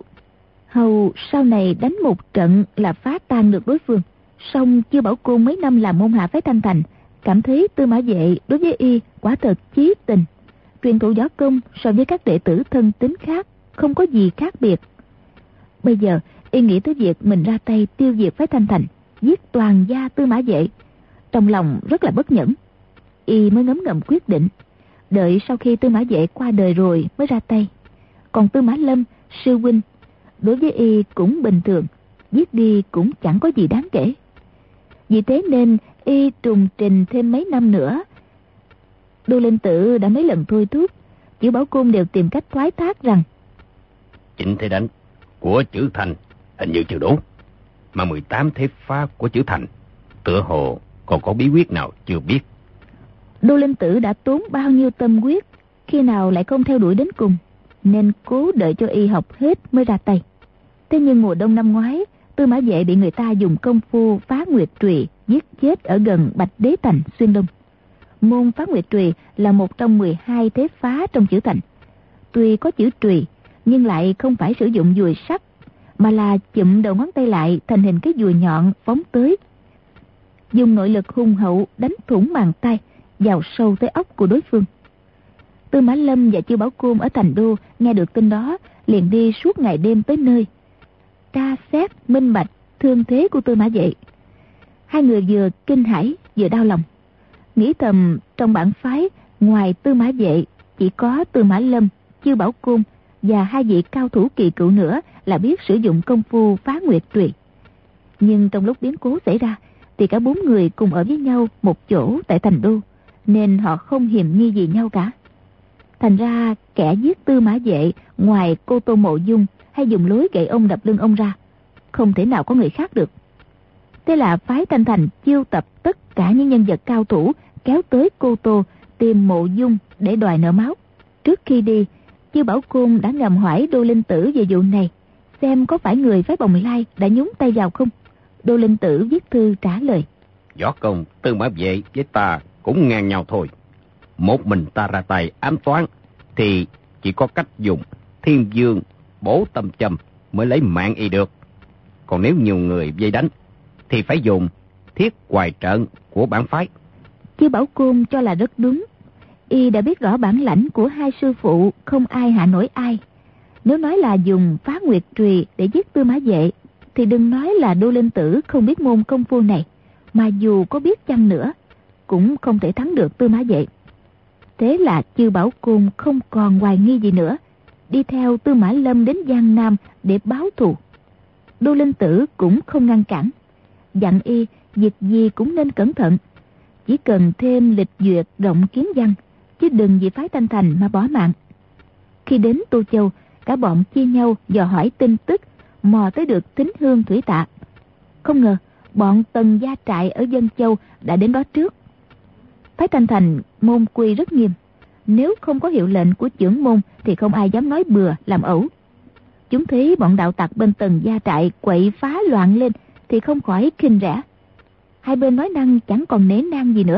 Hầu sau này đánh một trận là phá tan được đối phương. Song Chư Bảo Côn mấy năm làm môn hạ phái Thanh Thành, cảm thấy Tư Mã Vệ đối với y quả thật chí tình, truyền thụ võ công so với các đệ tử thân tín khác không có gì khác biệt. Bây giờ y nghĩ tới việc mình ra tay tiêu diệt phái Thanh Thành, giết toàn gia Tư Mã Vệ, trong lòng rất là bất nhẫn. Y mới ngấm ngầm quyết định đợi sau khi Tư Mã Vệ qua đời rồi mới ra tay. Còn Tư Mã Lâm, sư huynh, đối với y cũng bình thường, giết đi cũng chẳng có gì đáng kể. Vì thế nên y trùng trình thêm mấy năm nữa. Đô Linh Tử đã mấy lần thôi thúc, Chư Bảo Côn đều tìm cách thoái thác rằng chính thế đánh của chữ Thành hình như chưa đủ, mà mười tám thế phá của chữ Thành tựa hồ còn có bí quyết nào chưa biết. Đô Linh Tử đã tốn bao nhiêu tâm huyết, khi nào lại không theo đuổi đến cùng, nên cố đợi cho y học hết mới ra tay. Thế nhưng mùa đông năm ngoái, Tư Mã Vệ bị người ta dùng công phu phá nguyệt trùy giết chết ở gần Bạch Đế Thành, Xuyên Đông. Môn phá nguyệt trùy là một trong mười hai thế phá trong chữ Thành. Tuy có chữ trùy, nhưng lại không phải sử dụng dùi sắt, mà là chụm đầu ngón tay lại thành hình cái dùi nhọn phóng tới, dùng nội lực hùng hậu đánh thủng màng tay, vào sâu tới óc của đối phương. Tư Mã Lâm và Chư Bảo Côn ở thành đô nghe được tin đó, liền đi suốt ngày đêm tới nơi, tra xét minh bạch thương thế của Tư Mã Vệ. Hai người vừa kinh hãi vừa đau lòng, nghĩ thầm trong bản phái ngoài Tư Mã Vệ chỉ có Tư Mã Lâm, Chư Bảo Côn và hai vị cao thủ kỳ cựu nữa là biết sử dụng công phu phá nguyệt trùy. Nhưng trong lúc biến cố xảy ra thì cả bốn người cùng ở với nhau một chỗ tại thành đô, nên họ không hiềm nghi gì nhau cả. Thành ra kẻ giết Tư Mã Vệ ngoài cô Tô Mộ Dung hay dùng lối gậy ông đập lưng ông ra, không thể nào có người khác được. Thế là phái Thanh Thành chiêu tập tất cả những nhân vật cao thủ kéo tới Cô Tô tìm Mộ Dung để đòi nợ máu. Trước khi đi, Chiêu Bảo Côn đã ngầm hỏi Đô Linh Tử về vụ này, xem có phải người phái Bồng Lai đã nhúng tay vào không. Đô Linh Tử viết thư trả lời: Võ công Tư Mã Vệ với ta cũng ngang nhau thôi. Một mình ta ra tay ám toán thì chỉ có cách dùng Thiên Dương bổ tâm châm mới lấy mạng y được. Còn nếu nhiều người vây đánh thì phải dùng Thiết Hoài trận của bản phái. Chiêu Bảo Côn cho là rất đúng. Y đã biết rõ bản lãnh của hai sư phụ, không ai hạ nổi ai. Nếu nói là dùng Phá Nguyệt Trùy để giết Tư Mã Vệ thì đừng nói là Đô Linh Tử không biết môn công phu này, mà dù có biết chăng nữa cũng không thể thắng được Tư Mã Vệ. Thế là Chiêu Bảo Côn không còn hoài nghi gì nữa, đi theo Tư Mã Lâm đến Giang Nam để báo thù. Đô Linh Tử cũng không ngăn cản, dặn y việc gì cũng nên cẩn thận, chỉ cần thêm lịch duyệt rộng kiến văn, chứ đừng vì phái Thanh Thành mà bỏ mạng. Khi đến Tô Châu, cả bọn chia nhau dò hỏi tin tức, mò tới được Thính Hương Thủy Tạ. Không ngờ bọn Tần Gia Trại ở Dân Châu đã đến đó trước. Phái Thanh Thành môn quy rất nghiêm, nếu không có hiệu lệnh của trưởng môn thì không ai dám nói bừa làm ẩu. Chúng thấy bọn đạo tặc bên Tần Gia Trại quậy phá loạn lên thì không khỏi khinh rẻ. Hai bên nói năng chẳng còn nể nang gì nữa.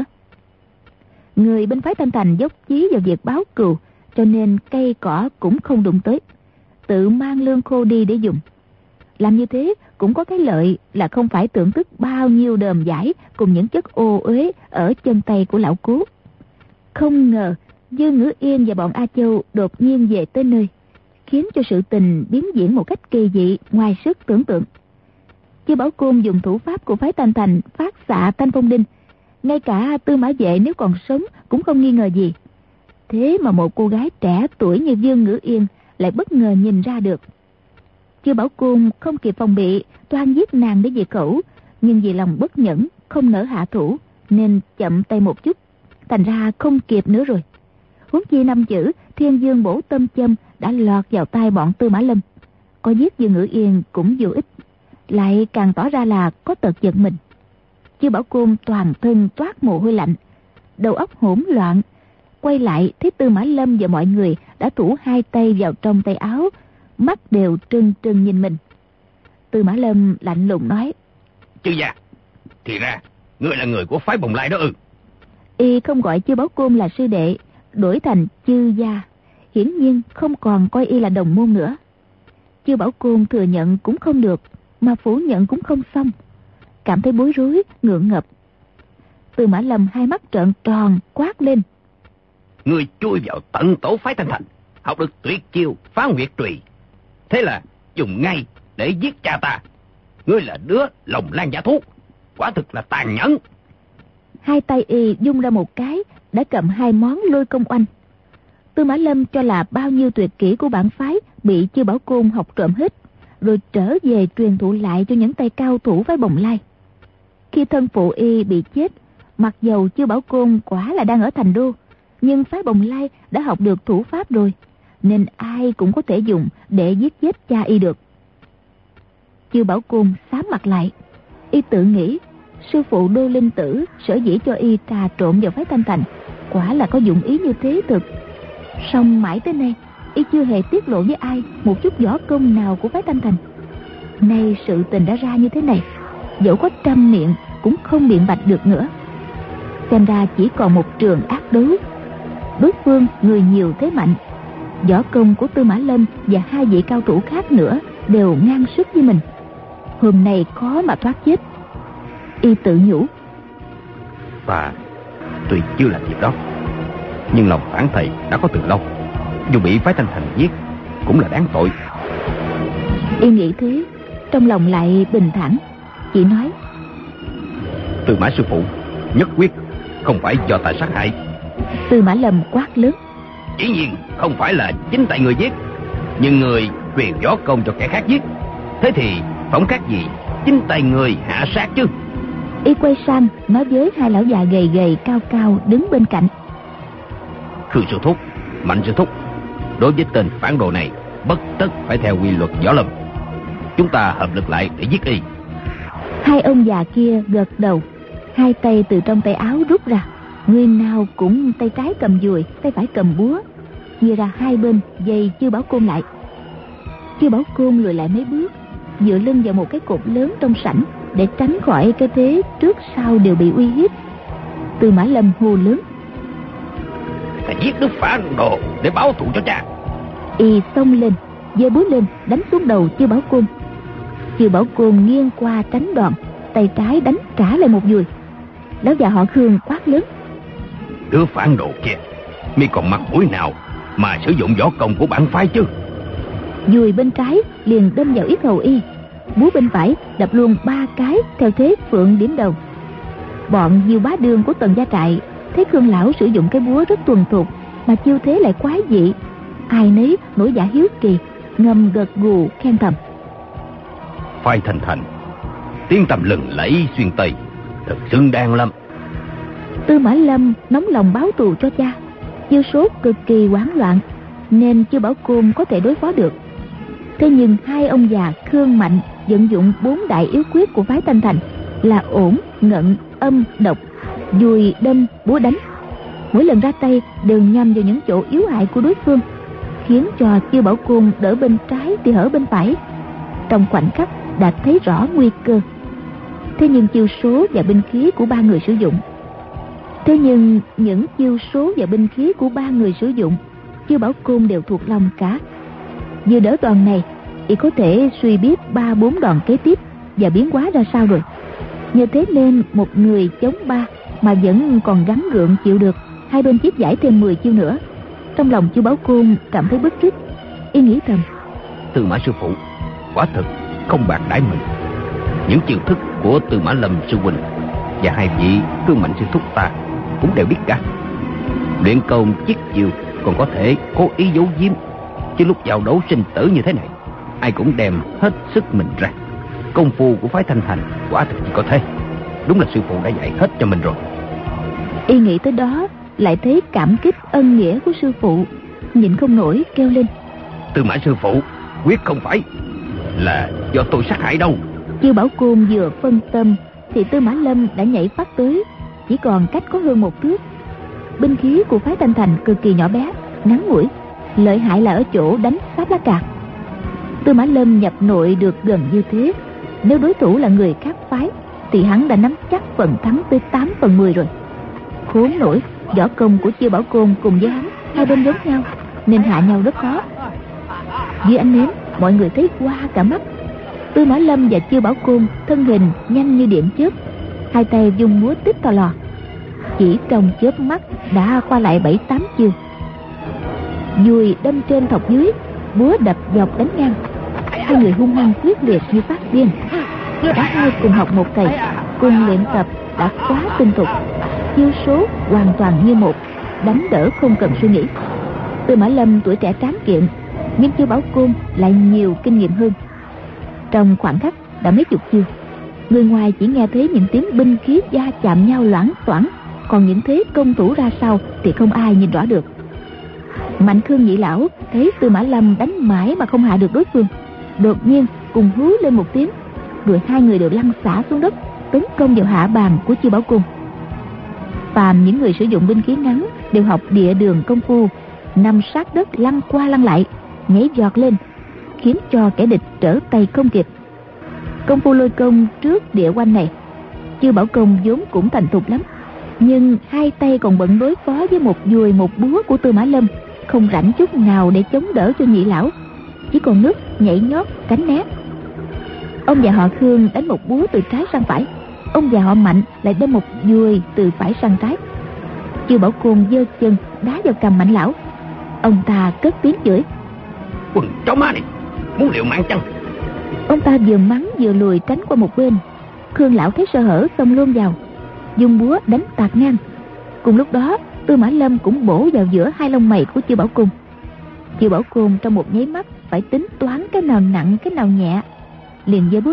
Người bên phái Thanh Thành dốc chí vào việc báo cừu, cho nên cây cỏ cũng không đụng tới, tự mang lương khô đi để dùng. Làm như thế cũng có cái lợi là không phải tưởng tức bao nhiêu đờm giải cùng những chất ô uế ở chân tay của lão Cố. Không ngờ Dương Ngữ Yên và bọn A Châu đột nhiên về tới nơi, khiến cho sự tình biến diễn một cách kỳ dị ngoài sức tưởng tượng. Chiêu Bảo Côn dùng thủ pháp của phái Thanh Thành phát xạ Thanh Phong Đinh, ngay cả Tư Mã Vệ nếu còn sống cũng không nghi ngờ gì. Thế mà một cô gái trẻ tuổi như Dương Ngữ Yên lại bất ngờ nhìn ra được. Chiêu Bảo Côn không kịp phòng bị, toan giết nàng để diệt khẩu, nhưng vì lòng bất nhẫn không nỡ hạ thủ nên chậm tay một chút, thành ra không kịp nữa rồi. Huống chi năm chữ Thiên Dương bổ tâm châm đã lọt vào tai bọn Tư Mã Lâm, có giết Dương Ngữ Yên cũng vô ích, lại càng tỏ ra là có tật giật mình. Chiêu Bảo Côn toàn thân toát mồ hôi lạnh, đầu óc hỗn loạn, quay lại thấy Tư Mã Lâm và mọi người đã thủ hai tay vào trong tay áo, mắt đều trừng trừng nhìn mình. Tư Mã Lâm lạnh lùng nói: Chư gia, thì ra ngươi là người của phái Bồng Lai đó ư? Y không gọi Chiêu Bảo Côn là sư đệ, đổi thành chư gia, hiển nhiên không còn coi y là đồng môn nữa. Chiêu Bảo Côn thừa nhận cũng không được, mà phủ nhận cũng không xong, cảm thấy bối rối ngượng ngập. Tư Mã Lâm hai mắt trợn tròn quát lên: Ngươi chui vào tận tổ phái Thanh Thành, học được tuyệt chiêu Phá Nguyệt Trùy, thế là dùng ngay để giết cha ta. Ngươi là đứa lòng lan giả thú, quả thực là tàn nhẫn. Hai tay y dung ra một cái đã cầm hai món lôi công oanh. Tư Mã Lâm cho là bao nhiêu tuyệt kỹ của bản phái bị Chiêu Bảo Côn học trộm hết, rồi trở về truyền thụ lại cho những tay cao thủ phái Bồng Lai. Khi thân phụ y bị chết, mặc dầu Chiêu Bảo Côn quả là đang ở thành đô, nhưng phái Bồng Lai đã học được thủ pháp rồi, nên ai cũng có thể dùng để giết chết cha y được. Chiêu Bảo Côn xám mặt lại, y tự nghĩ sư phụ Đô Linh Tử sở dĩ cho y trà trộn vào phái Thanh Thành quả là có dụng ý như thế thực. Song mãi tới nay y chưa hề tiết lộ với ai một chút võ công nào của phái Thanh Thành. Nay sự tình đã ra như thế này, dẫu có trăm miệng cũng không biện bạch được nữa. Xem ra chỉ còn một trường ác đấu. Đối phương người nhiều thế mạnh, võ công của Tư Mã Lâm và hai vị cao thủ khác nữa đều ngang sức với mình, hôm nay khó mà thoát chết. Y tự nhủ: Ta tuy chưa làm việc đó, nhưng lòng phản thầy đã có từ lâu, dù bị phái Thanh Thành giết cũng là đáng tội. Y nghĩ thế, trong lòng lại bình thản, chỉ nói: Tư Mã sư phụ nhất quyết không phải do ta sát hại. Tư Mã Lâm quát lớn: Dĩ nhiên không phải là chính tay người giết, nhưng người truyền võ công cho kẻ khác giết, thế thì phỏng khác gì chính tay người hạ sát chứ. Y quay sang nói với hai lão già gầy gầy cao cao đứng bên cạnh. Khương sư thúc, Mạnh sư thúc, đối với tên phản đồ này bất tất phải theo quy luật võ lâm. Chúng ta hợp lực lại để giết y. Hai ông già kia gật đầu, hai tay từ trong tay áo rút ra, người nào cũng tay trái cầm dùi, tay phải cầm búa, chia ra hai bên dây Chư Bảo Côn lại. Chư Bảo Côn lùi lại mấy bước, dựa lưng vào một cái cột lớn trong sảnh để tránh khỏi cái thế trước sau đều bị uy hiếp. Tư Mã Lâm hô lớn: Ta giết đứa phản đồ để báo thù cho cha. Y xông lên, giơ búa lên đánh xuống đầu Chư Bảo Côn. Chư Bảo Côn nghiêng qua tránh đòn, tay trái đánh trả lại một dùi. Lão già họ Khương quát lớn: Đứa phản đồ kia, mi còn mặt mũi nào mà sử dụng võ công của bản phái chứ? Dùi bên trái liền đâm vào yết hầu y, búa bên phải đập luôn ba cái theo thế phượng điểm đầu. Bọn Diêu Bá Đương của Tần Gia Trại thấy Khương lão sử dụng cái búa rất thuần thục, mà chiêu thế lại quái dị, ai nấy nổi dạ hiếu kỳ, ngầm gật gù khen thầm: Phái Thanh Thành tiếng tầm lừng lẫy xuyên Tây, thật xứng đáng lắm. Tư Mã Lâm nóng lòng báo thù cho cha, chiêu số cực kỳ hoảng loạn, nên Chư Bảo Côn có thể đối phó được. Thế nhưng hai ông già Khương Mạnh vận dụng bốn đại yếu quyết của phái Thanh Thành là ổn, ngận, âm, độc, dùi, đâm, búa đánh. Mỗi lần ra tay đều nhằm vào những chỗ yếu hại của đối phương, khiến cho Chư Bảo Côn đỡ bên trái thì hở bên phải. Trong khoảnh khắc đã thấy rõ nguy cơ. Thế nhưng chiêu số và binh khí của ba người sử dụng Thế nhưng những chiêu số và binh khí của ba người sử dụng, Chư Bảo Côn đều thuộc lòng cả. Vừa đỡ đòn này, y có thể suy biết ba bốn đòn kế tiếp và biến hóa ra sao rồi. Nhờ thế nên một người chống ba mà vẫn còn gắng gượng chịu được, hai bên chiết giải thêm mười chiêu nữa. Trong lòng Chư Bảo Côn cảm thấy bức rứt, y nghĩ thầm: Tư Mã sư phụ quả thực không bạc đãi mình. Những chiêu thức của Tư Mã Lâm sư huynh và hai vị Khương Mạnh sư thúc ta cũng đều biết cả. Luyện công chiết chiêu còn có thể cố ý giấu giếm, chứ lúc vào đấu sinh tử như thế này, ai cũng đem hết sức mình ra. Công phu của phái Thanh Thành quả thực chỉ có thế. Đúng là sư phụ đã dạy hết cho mình rồi. Y nghĩ tới đó lại thấy cảm kích ân nghĩa của sư phụ, nhịn không nổi kêu lên: Tư Mã sư phụ, quyết không phải là do tôi sát hại đâu. Chư Bảo Côn vừa phân tâm thì Tư Mã Lâm đã nhảy phát tới, chỉ còn cách có hơn một thước. Binh khí của phái Thanh Thành cực kỳ nhỏ bé, ngắn ngủi, lợi hại là ở chỗ đánh sáp lá cà. Tư Mã Lâm nhập nội được gần như thế, nếu đối thủ là người khác phái thì hắn đã nắm chắc phần thắng tới tám phần mười rồi. Khốn nổi, võ công của Chư Bảo Côn cùng với hắn hai bên giống nhau, nên hạ nhau rất khó. Dưới ánh nến, mọi người thấy qua cả mắt. Tư Mã Lâm và Chư Bảo Côn thân hình nhanh như điện chớp, hai tay dùng múa tích to lò, chỉ trong chớp mắt đã qua lại bảy tám chiêu. Dùi đâm trên thọc dưới, búa đập dọc đánh ngang, hai người hung hăng quyết liệt như phát điên. Cả hai cùng học một thầy, cùng luyện tập đã quá tinh thục, chiêu số hoàn toàn như một, đánh đỡ không cần suy nghĩ. Tư Mã Lâm tuổi trẻ tráng kiện, nhưng Chư Bảo Côn lại nhiều kinh nghiệm hơn. Trong khoảng khắc đã mấy chục chiêu, người ngoài chỉ nghe thấy những tiếng binh khí va chạm nhau loảng xoảng, còn những thế công thủ ra sao thì không ai nhìn rõ được. Mạnh Khương nhị lão thấy Tư Mã Lâm đánh mãi mà không hạ được đối phương, đột nhiên cùng hú lên một tiếng, rồi hai người đều lăn xả xuống đất, tấn công vào hạ bàn của Chư Bảo Côn. Phàm những người sử dụng binh khí ngắn đều học địa đường công phu, nằm sát đất lăn qua lăn lại, nhảy giọt lên, khiến cho kẻ địch trở tay không kịp. Công phu lôi công trước địa quanh này, Chư Bảo Côn vốn cũng thành thục lắm, nhưng hai tay còn bận đối phó với một dùi một búa của Tư Mã Lâm, không rảnh chút nào để chống đỡ cho nhị lão, chỉ còn nước nhảy nhót tránh né. Ông già họ Khương đánh một búa từ trái sang phải, ông già họ Mạnh lại đâm một dùi từ phải sang trái. Chư Bảo Côn giơ chân đá vào cằm Mạnh lão. Ông ta cất tiếng chửi: Quần chó má này, muốn liều mạng chăng? Ông ta vừa mắng vừa lùi tránh qua một bên. Khương lão thấy sơ hở xông luôn vào, dùng búa đánh tạt ngang. Cùng lúc đó Tư Mã Lâm cũng bổ vào giữa hai lông mày của Chư Bảo Côn. Chư Bảo Côn trong một nháy mắt phải tính toán cái nào nặng cái nào nhẹ, liền giơ búa lên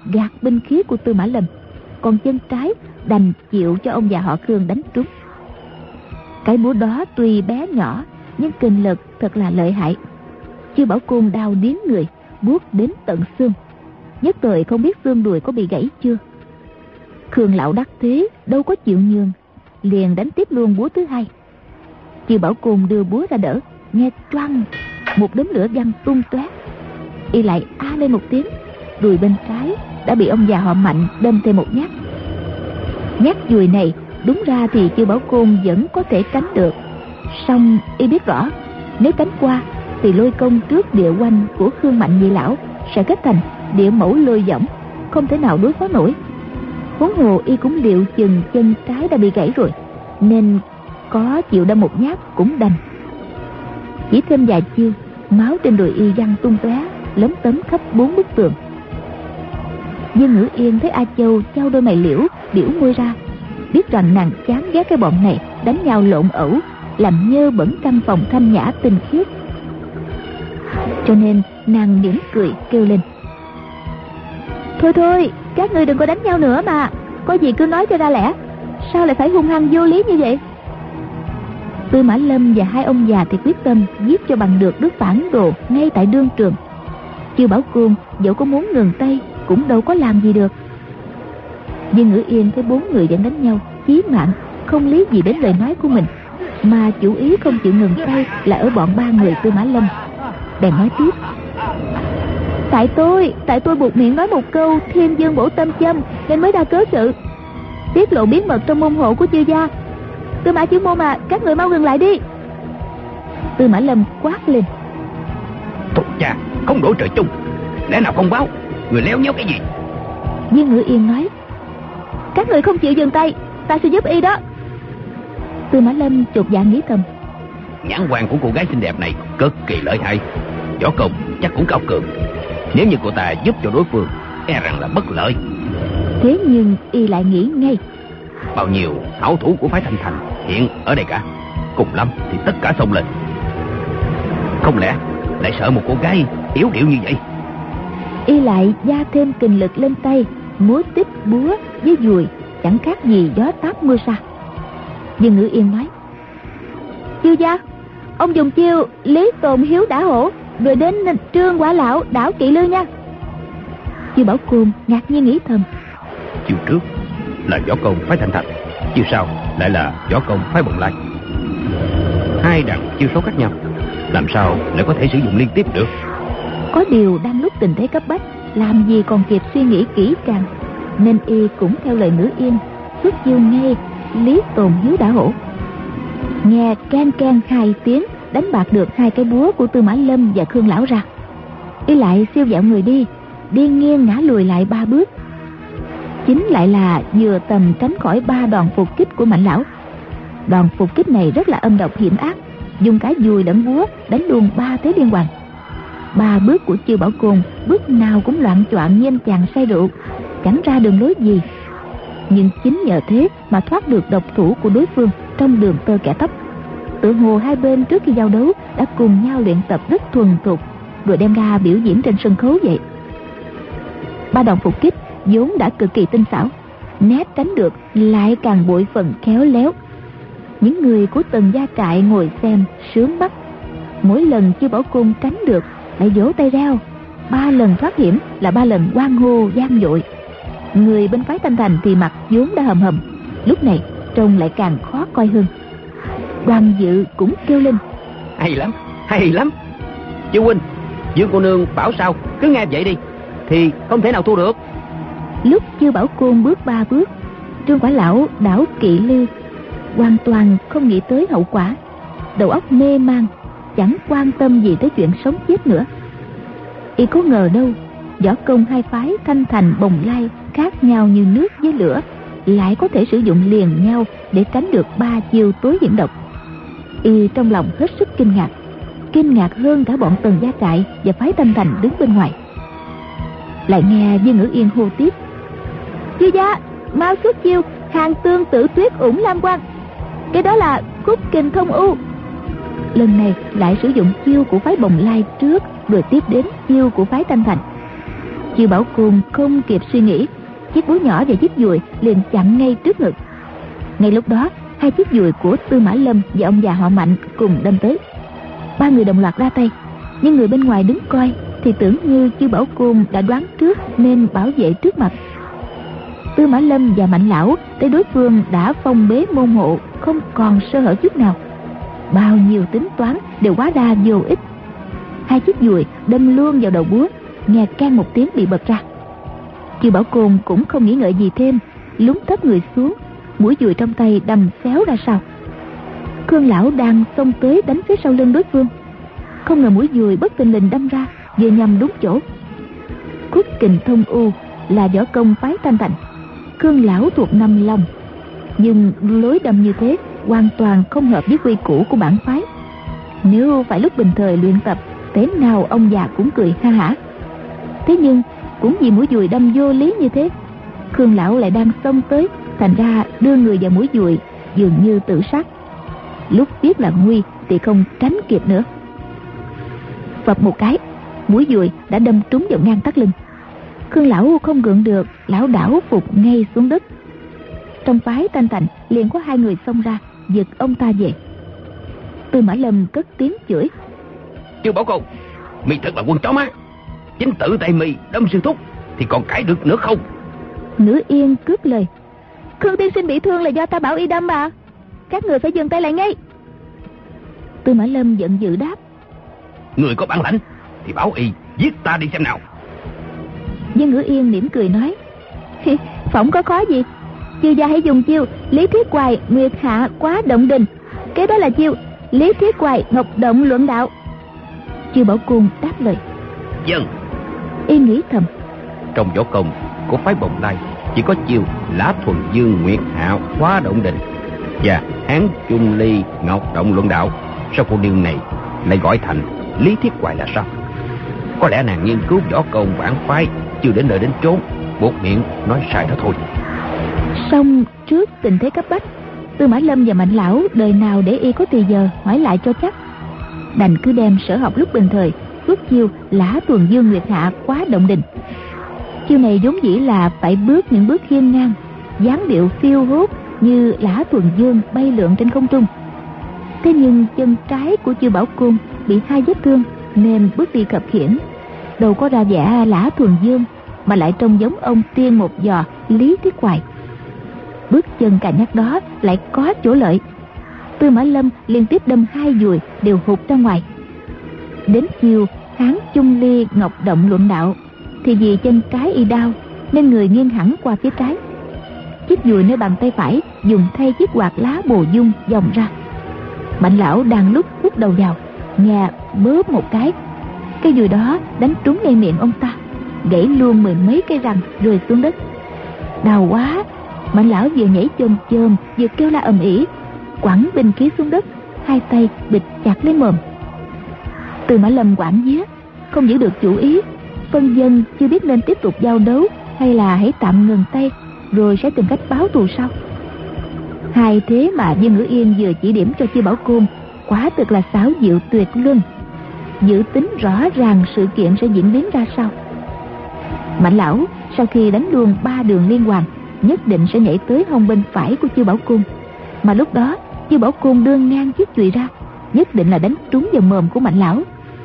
gạt binh khí của Tư Mã Lâm, còn chân trái đành chịu cho ông già họ Khương đánh trúng. Cái búa đó tuy bé nhỏ nhưng kình lực thật là lợi hại. Chư Bảo Côn đau điếng người, buốt đến tận xương, nhất thời không biết xương đùi có bị gãy chưa. Khương lão đắc thế đâu có chịu nhường, liền đánh tiếp luôn búa thứ hai. Chư Bảo Côn đưa búa ra đỡ, nghe choang một đốm lửa văng tung tóe. Y lại a lên một tiếng, đùi bên trái đã bị ông già họ Mạnh đâm thêm một nhát. Nhát dùi này đúng ra thì Chư Bảo Côn vẫn có thể tránh được, song y biết rõ nếu tránh qua thì lôi công trước địa quanh của Khương Mạnh nhị lão sẽ kết thành địa mẫu lôi võng, không thể nào đối phó nổi. Huống hồ y cũng liệu chừng chân trái đã bị gãy rồi, nên có chịu đâm một nhát cũng đành. Chỉ thêm vài chiêu, máu trên đùi y văng tung tóe lấm tấm khắp bốn bức tường. Dương Ngữ Yên thấy A Châu chau đôi mày liễu, biểu môi ra, biết rằng nàng chán ghét cái bọn này đánh nhau lộn ẩu, làm nhơ bẩn căn phòng thanh nhã tinh khiết. Cho nên nàng mỉm cười kêu lên: thôi thôi, các ngươi đừng có đánh nhau nữa mà, có gì cứ nói cho ra lẽ, sao lại phải hung hăng vô lý như vậy? Tư Mã Lâm và hai ông già thì quyết tâm giết cho bằng được đứa phản đồ ngay tại đương trường. Chư Bảo Côn dẫu có muốn ngừng tay cũng đâu có làm gì được. Nhưng Ngữ Yên thấy bốn người vẫn đánh nhau chí mạng, không lý gì đến lời nói của mình, mà chủ ý không chịu ngừng tay là ở bọn ba người Tư Mã Lâm. Bèn nói tiếp: Tại tôi, tại tôi buộc miệng nói một câu Thiên Dương Bổ Tâm Châm nên mới ra cớ sự, tiết lộ bí mật trong môn hộ của Chư gia. Tư Mã Chữ Môn mà, các người mau ngừng lại đi. Tư Mã Lâm quát lên: Thục cha, không đổi trời chung, lẽ nào không báo, người léo nhéo cái gì? Viên Ngữ Yên nói: Các người không chịu dừng tay, ta sẽ giúp y đó. Tư Mã Lâm chột dạ nghĩ thầm: Nhãn quan của cô gái xinh đẹp này cực kỳ lợi hại, võ công chắc cũng cao cường. Nếu như cô ta giúp cho đối phương, e rằng là bất lợi. Thế nhưng y lại nghĩ ngay: Bao nhiêu hảo thủ của phái Thanh Thành hiện ở đây cả, cùng lắm thì tất cả xông lên. Không lẽ lại sợ một cô gái yếu điệu như vậy? Y lại gia thêm kình lực lên tay, múa tiếp búa với dùi chẳng khác gì gió táp mưa sa. Dương Ngữ Yên nói: Chư gia, ông dùng chiêu Lý Tồn Hiếu đả hổ, rồi đến Trương Quả Lão đảo Kỵ Lư nha. Chư Bảo Côn ngạc nhiên nghĩ thầm: Chiêu trước là võ công phái Thanh Thành, chiêu sau lại là võ công phái Bồng Lai. Hai đẳng chiêu số khác nhau, làm sao lại có thể sử dụng liên tiếp được? Có điều đang lúc tình thế cấp bách, làm gì còn kịp suy nghĩ kỹ càng, nên y cũng theo lời Ngữ Yên xuất chiêu ngay Lý Tồn Hiếu đả hổ. Nghe can can hai tiếng đánh bạc được hai cái búa của Tư Mã Lâm và Khương lão ra, y lại siêu dẹo người đi, đi nghiêng ngã lùi lại ba bước. Chính lại là vừa tầm tránh khỏi ba đòn phục kích của Mạnh lão. Đòn phục kích này rất là âm độc hiểm ác, dùng cả dùi lẫn búa đánh luôn ba thế liên hoàn. Ba bước của Chư Bảo Côn bước nào cũng loạn choạng như anh chàng say rượu, chẳng ra đường lối gì. Nhưng chính nhờ thế mà thoát được độc thủ của đối phương trong đường tơ kẻ tóc. Tự hồ hai bên trước khi giao đấu đã cùng nhau luyện tập rất thuần thục, rồi đem ra biểu diễn trên sân khấu vậy. Ba đòn phục kích vốn đã cực kỳ tinh xảo, né tránh được lại càng bội phần khéo léo. Những người của Tần gia trại ngồi xem sướng mắt. Mỗi lần Chư Bảo Côn tránh được lại vỗ tay reo, ba lần thoát hiểm là ba lần hoan hô vang dội. Người bên phái Thanh Thành thì mặt vốn đã hầm hầm, lúc này trông lại càng khó coi hơn. Đoàn Dự cũng kêu lên: Hay lắm, hay lắm. Chú huynh, Dương cô nương bảo sao cứ nghe vậy đi, thì không thể nào thua được. Lúc Chư Bảo Côn bước ba bước, Trương Quả Lão đảo Kỵ Lư hoàn toàn không nghĩ tới hậu quả, đầu óc mê man, chẳng quan tâm gì tới chuyện sống chết nữa. Y có ngờ đâu võ công hai phái Thanh Thành Bồng Lai khác nhau như nước với lửa, lại có thể sử dụng liền nhau để tránh được ba chiêu tối hiểm độc. Y trong lòng hết sức kinh ngạc, kinh ngạc hơn cả bọn Tần gia trại và phái Thanh Thành đứng bên ngoài. Lại nghe Dương Ngữ Yên hô tiếp: Chư gia, mau xuất chiêu Hàng Tương Tử Tuyết Ủng Lam Quang, cái đó là Khúc Kình Thông U. Lần này lại sử dụng chiêu của phái Bồng Lai trước, rồi tiếp đến chiêu của phái Thanh Thành. Chư Chiêu Bảo Côn không kịp suy nghĩ, chiếc búa nhỏ và chiếc dùi liền chặn ngay trước ngực. Ngay lúc đó, hai chiếc dùi của Tư Mã Lâm và ông già họ Mạnh cùng đâm tới. Ba người đồng loạt ra tay, nhưng người bên ngoài đứng coi thì tưởng như Chiêu Bảo Côn đã đoán trước nên bảo vệ trước mặt. Tư Mã Lâm và Mạnh lão thấy đối phương đã phong bế môn hộ, không còn sơ hở chút nào. Bao nhiêu tính toán đều hóa ra vô ích. Hai chiếc dùi đâm luôn vào đầu búa, nghe keng một tiếng bị bật ra. Chiêu Bảo Côn cũng không nghĩ ngợi gì thêm, lún thấp người xuống, mũi dùi trong tay đâm xéo ra sau. Khương lão đang xông tới đánh phía sau lưng đối phương, không ngờ mũi dùi bất thình lình đâm ra vừa nhằm đúng chỗ. Cốt kình thông u là võ công phái Thanh Thành, Khương lão thuộc Năm Long, nhưng lối đâm như thế hoàn toàn không hợp với quy củ của bản phái. Nếu phải lúc bình thời luyện tập, thế nào ông già cũng cười ha hả. Thế nhưng cũng vì mũi dùi đâm vô lý như thế, Khương lão lại đang xông tới, thành ra đưa người vào mũi dùi dường như tự sát. Lúc biết là nguy thì không tránh kịp nữa. Phập một cái, mũi dùi đã đâm trúng vào ngang thắt lưng. Khương lão không gượng được, lão đảo phục ngay xuống đất. Trong phái Thanh Thành liền có hai người xông ra giật ông ta về. Tư Mã Lâm cất tiếng chửi: Chiêu Bảo Côn, mi thật là quân chó má, chính tự tay mi đâm sư thúc thì còn cãi được nữa không? Ngữ Yên cướp lời: Khương tiên sinh bị thương là do ta bảo y đâm mà, các người phải dừng tay lại ngay. Tư Mã Lâm giận dữ đáp: Người có bản lãnh thì bảo y giết ta đi xem nào. Nhưng Ngữ Yên mỉm cười nói: Phỏng có khó gì, chư gia hãy dùng chiêu Lý Thiết Hoài Nguyệt Hạ Quá Động Đình, kế đó là chiêu Lý Thiết Hoài Ngọc Động Luận Đạo. Chiêu Bảo Côn đáp lời: Vâng. Y nghĩ thầm, trong võ công của phái Bồng Lai chỉ có chiêu Lã Thuần Dương Nguyệt Hạ Quá Động Đình và Hán Trung Ly Ngọc Động Luận Đạo. Sao cô nương này lại gọi thành Lý Thiết Hoài là sao? Có lẽ nàng nghiên cứu võ công bản phái chưa đến nơi đến chốn, buộc miệng nói sai đó thôi. Song trước tình thế cấp bách, Tư Mã Lâm và Mạnh lão đời nào để y có thì giờ hỏi lại cho chắc, đành cứ đem sở học lúc bình thời xuất chiêu Lã Thuần Dương Nguyệt Hạ Quá Động Đình. Chiêu này vốn dĩ là phải bước những bước hiên ngang, dáng điệu phiêu hốt như Lã Thuần Dương bay lượn trên không trung. Thế nhưng chân trái của Chiêu Bảo Côn bị hai vết thương nên bước đi khập khiễng, đâu có ra vẻ Lã Thuần Dương mà lại trông giống ông tiên một giò Lý Thiết Hoài. Bước chân cà nhắc đó lại có chỗ lợi, Tư Mã Lâm liên tiếp đâm hai dùi đều hụt ra ngoài. Đến chiều Hán Trung Ly Ngọc Động Luận Đạo thì vì chân trái y đau nên người nghiêng hẳn qua phía trái. Chiếc dùi nơi bàn tay phải dùng thay chiếc quạt lá bồ dung vòng ra. Mạnh lão đang lúc hút đầu vào, nghe bóp một cái, cái dùi đó đánh trúng ngay miệng ông ta, gãy luôn mười mấy cây răng rơi xuống đất. Đau quá, Mạnh lão vừa nhảy chôm chôm vừa kêu la ầm ĩ, quẳng binh khí xuống đất, hai tay bịt chặt lấy mồm. Tư Mã Lâm quảng vía, không giữ được chủ ý, phân dân chưa biết nên tiếp tục giao đấu hay là hãy tạm ngừng tay rồi sẽ tìm cách báo thù sau. Hai thế mà Dương Ngữ Yên vừa chỉ điểm cho Chiêu Bảo Côn quả thực là xảo diệu tuyệt luân, dự tính rõ ràng sự kiện sẽ diễn biến ra sao. Mạnh lão sau khi đánh luôn ba đường liên hoàn nhất định sẽ nhảy tới hông bên phải của Chiêu Bảo Côn, mà lúc đó Chiêu Bảo Côn đưa ngang chiếc chùy ra, nhất định là đánh trúng vào mồm của Mạnh lão.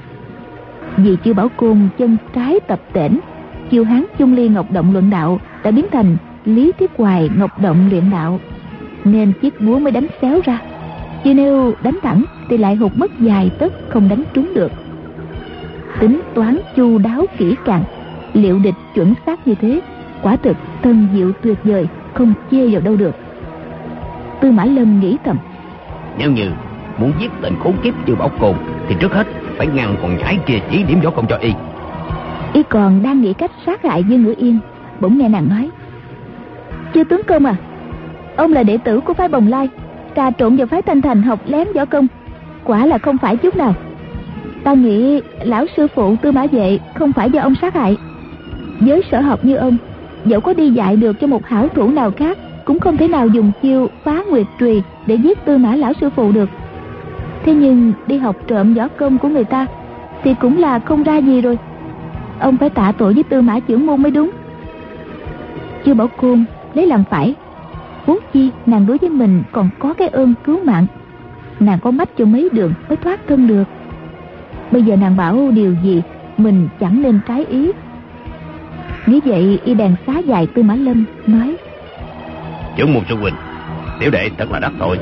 Vì Chiêu Bảo Côn chân trái tập tễnh, chiêu Hán Trung Ly Ngọc Động Luận Đạo đã biến thành Lý Thiết Hoài Ngọc Động Luyện Đạo, nên chiếc búa mới đánh xéo ra, chứ nếu đánh thẳng thì lại hụt mất dài tấc không đánh trúng được. Tính toán chu đáo kỹ càng, liệu địch chuẩn xác như thế, quả thực thân diệu tuyệt vời, không chê vào đâu được. Tư Mã Lâm nghĩ thầm, nếu như muốn giết tên khốn kiếp Chiêu Bảo Côn thì trước hết phải ngăn con nhãi kia chỉ điểm võ công cho y. Y còn đang nghĩ cách sát hại Dương Ngữ Yên, bỗng nghe nàng nói: Chư tướng công à, ông là đệ tử của phái Bồng Lai, trà trộn vào phái Thanh Thành học lén võ công, quả là không phải chút nào. Ta nghĩ lão sư phụ Tư Mã Vệ không phải do ông sát hại. Với sở học như ông, dẫu có đi dạy được cho một hảo thủ nào khác, cũng không thể nào dùng chiêu Phá Nguyệt Trùy để giết Tư Mã lão sư phụ được. Thế nhưng đi học trộm võ công của người ta thì cũng là không ra gì rồi. Ông phải tạ tội với Tư Mã trưởng môn mới đúng. Chưa Bảo Côn lấy làm phải. Huống chi nàng đối với mình còn có cái ơn cứu mạng. Nàng có mách cho mấy đường mới thoát thân được. Bây giờ nàng bảo điều gì mình chẳng nên trái ý. Nghĩ vậy y đàn xá dài Tư Mã Lâm nói: Trưởng môn sư huynh, tiểu đệ thật là đắc tội.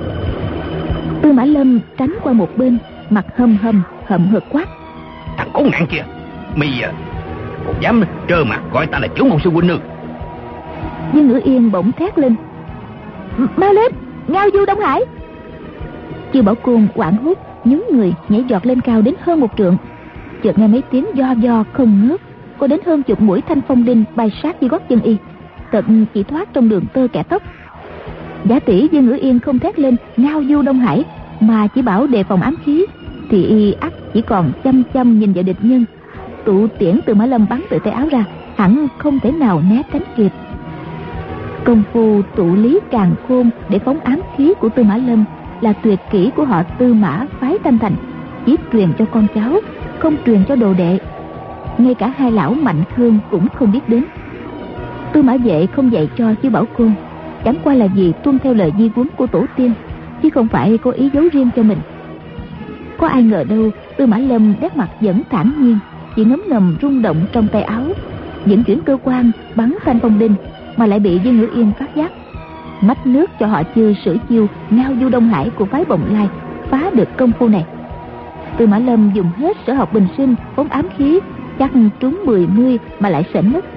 Tư Mã Lâm tránh qua một bên, mặt hầm hầm hậm hực quát: Thằng khốn nạn kia, mi à, còn dám trơ mặt gọi ta là trưởng môn sư huynh nữa. Dương Ngữ Yên bỗng thét lên: Mau lên, Ngao Du Đông Hải! Chư Bảo Côn hoảng hốt nhún người nhảy giọt lên cao đến hơn một trượng. Chợt nghe mấy tiếng do do không ngớt, có đến hơn chục mũi thanh phong đinh bay sát dưới gót chân y, tận chỉ thoát trong đường tơ kẻ tóc. Giả tỷ Dương Ngữ Yên không thét lên Ngao Du Đông Hải, mà chỉ bảo đề phòng ám khí, thì y ắt chỉ còn chăm chăm nhìn vào địch nhân. Tụ tiễn Tư Mã Lâm bắn từ tay áo ra, hẳn không thể nào né tránh kịp. Công phu tụ lý càn khôn để phóng ám khí của Tư Mã Lâm là tuyệt kỹ của họ Tư Mã phái Thanh Thành, chỉ truyền cho con cháu, không truyền cho đồ đệ. Ngay cả hai lão Mạnh Thương cũng không biết đến. Tư Mã Vệ không dạy cho Chư Bảo Côn, chẳng qua là vì tuân theo lời di huấn của tổ tiên, chứ không phải có ý giấu riêng cho mình. Có ai ngờ đâu Tư Mã Lâm nét mặt vẫn thản nhiên, chỉ ngấm ngầm rung động trong tay áo, dẫn chuyển cơ quan bắn thanh phong đinh, mà lại bị Dương Ngữ Yên phát giác, mách nước cho họ Chư sử chiêu Ngao Du Đông Hải của phái Bồng Lai phá được công phu này. Tư Mã Lâm dùng hết sở học bình sinh phóng ám khí, chắc trúng mười mươi mà lại sỉnh mất.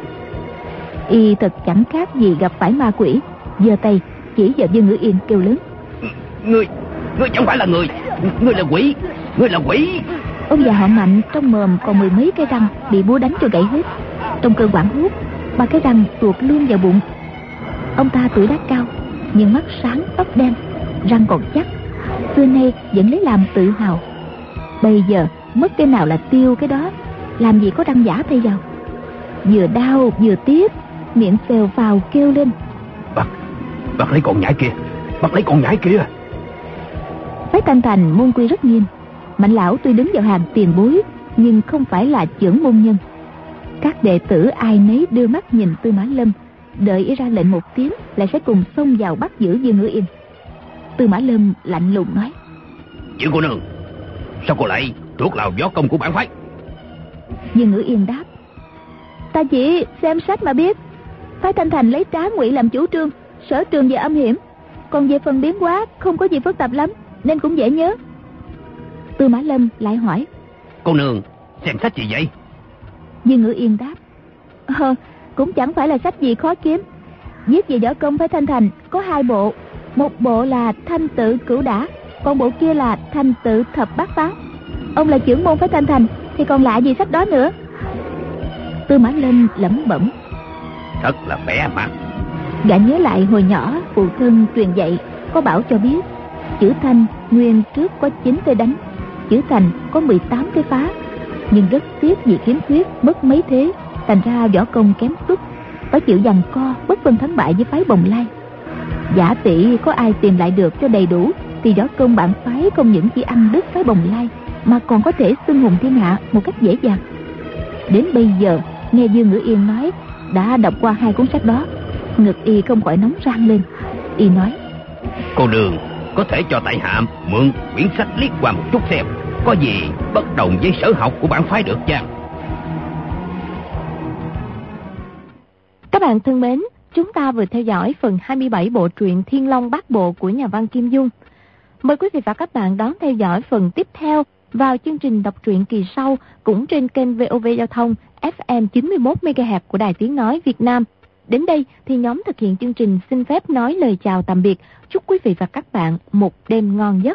Y thật chẳng khác gì gặp phải ma quỷ, giơ tay chỉ vào Dương Ngữ Yên kêu lớn: Ngươi, ngươi chẳng phải là người, ngươi là quỷ, ngươi là quỷ. Ông già họ Mạnh trong mồm còn mười mấy cái răng bị búa đánh cho gãy hết. Trong cơn hoảng hốt, ba cái răng tuột luôn vào bụng. Ông ta tuổi đã cao, nhưng mắt sáng tóc đen, răng còn chắc, xưa nay vẫn lấy làm tự hào. Bây giờ mất cái nào là tiêu cái đó, làm gì có răng giả thay vào. Vừa đau vừa tiếc, miệng phèo phào kêu lên: Bắt, bắt lấy con nhãi kia, bắt lấy con nhãi kia. Phái Thanh Thành môn quy rất nghiêm. Mạnh lão tuy đứng vào hàng tiền bối, nhưng không phải là trưởng môn nhân. Các đệ tử ai nấy đưa mắt nhìn Tư Mã Lâm, đợi ý ra lệnh một tiếng lại sẽ cùng xông vào bắt giữ Dương Ngữ Yên. Tư Mã Lâm lạnh lùng nói: Dương cô nương, sao cô lại thuộc lòng võ công của bản phái? Dương Ngữ Yên đáp: Ta chỉ xem sách mà biết. Phái Thanh Thành lấy Trá Ngụy làm chủ trương, sở trường về âm hiểm, còn về phần biến hóa không có gì phức tạp lắm, nên cũng dễ nhớ. Tư Mã Lâm lại hỏi: Cô nương xem sách gì vậy? Dương Ngữ Yên đáp: Ờ, cũng chẳng phải là sách gì khó kiếm. Viết về võ công phái Thanh Thành có hai bộ, một bộ là Thanh Tự Cửu Đả, còn bộ kia là Thanh Tự Thập Bát Phá. Ông là trưởng môn phái Thanh Thành thì còn lạ gì sách đó nữa. Tư Mã Lâm lẩm bẩm: Thật là bẻ mặt. Gã nhớ lại hồi nhỏ phụ thân truyền dạy có bảo cho biết, chữ Thanh nguyên trước có chín cái đánh, chữ Thành có mười tám cái phá, nhưng rất tiếc vì khiếm khuyết mất mấy thế, thành ra võ công kém xuất, phải chịu giằng co bất phân thắng bại với phái Bồng Lai. Giả tỷ có ai tìm lại được cho đầy đủ, thì võ công bản phái không những chỉ ăn đứt phái Bồng Lai, mà còn có thể xưng hùng thiên hạ một cách dễ dàng. Đến bây giờ nghe Dương Ngữ Yên nói đã đọc qua hai cuốn sách đó, ngực y không khỏi nóng rang lên. Y nói: Cô đường có thể cho tại hạ mượn quyển sách liếc qua một chút xem, có gì bất đồng với sở học của bản phái được chăng? Các bạn thân mến, chúng ta vừa theo dõi phần hai mươi bảy bộ truyện Thiên Long Bát Bộ của nhà văn Kim Dung. Mời quý vị và các bạn đón theo dõi phần tiếp theo vào chương trình đọc truyện kỳ sau, cũng trên kênh vê o vê Giao thông ép em chín mươi mốt mê ga héc của Đài Tiếng Nói Việt Nam. Đến đây thì nhóm thực hiện chương trình xin phép nói lời chào tạm biệt. Chúc quý vị và các bạn một đêm ngon giấc.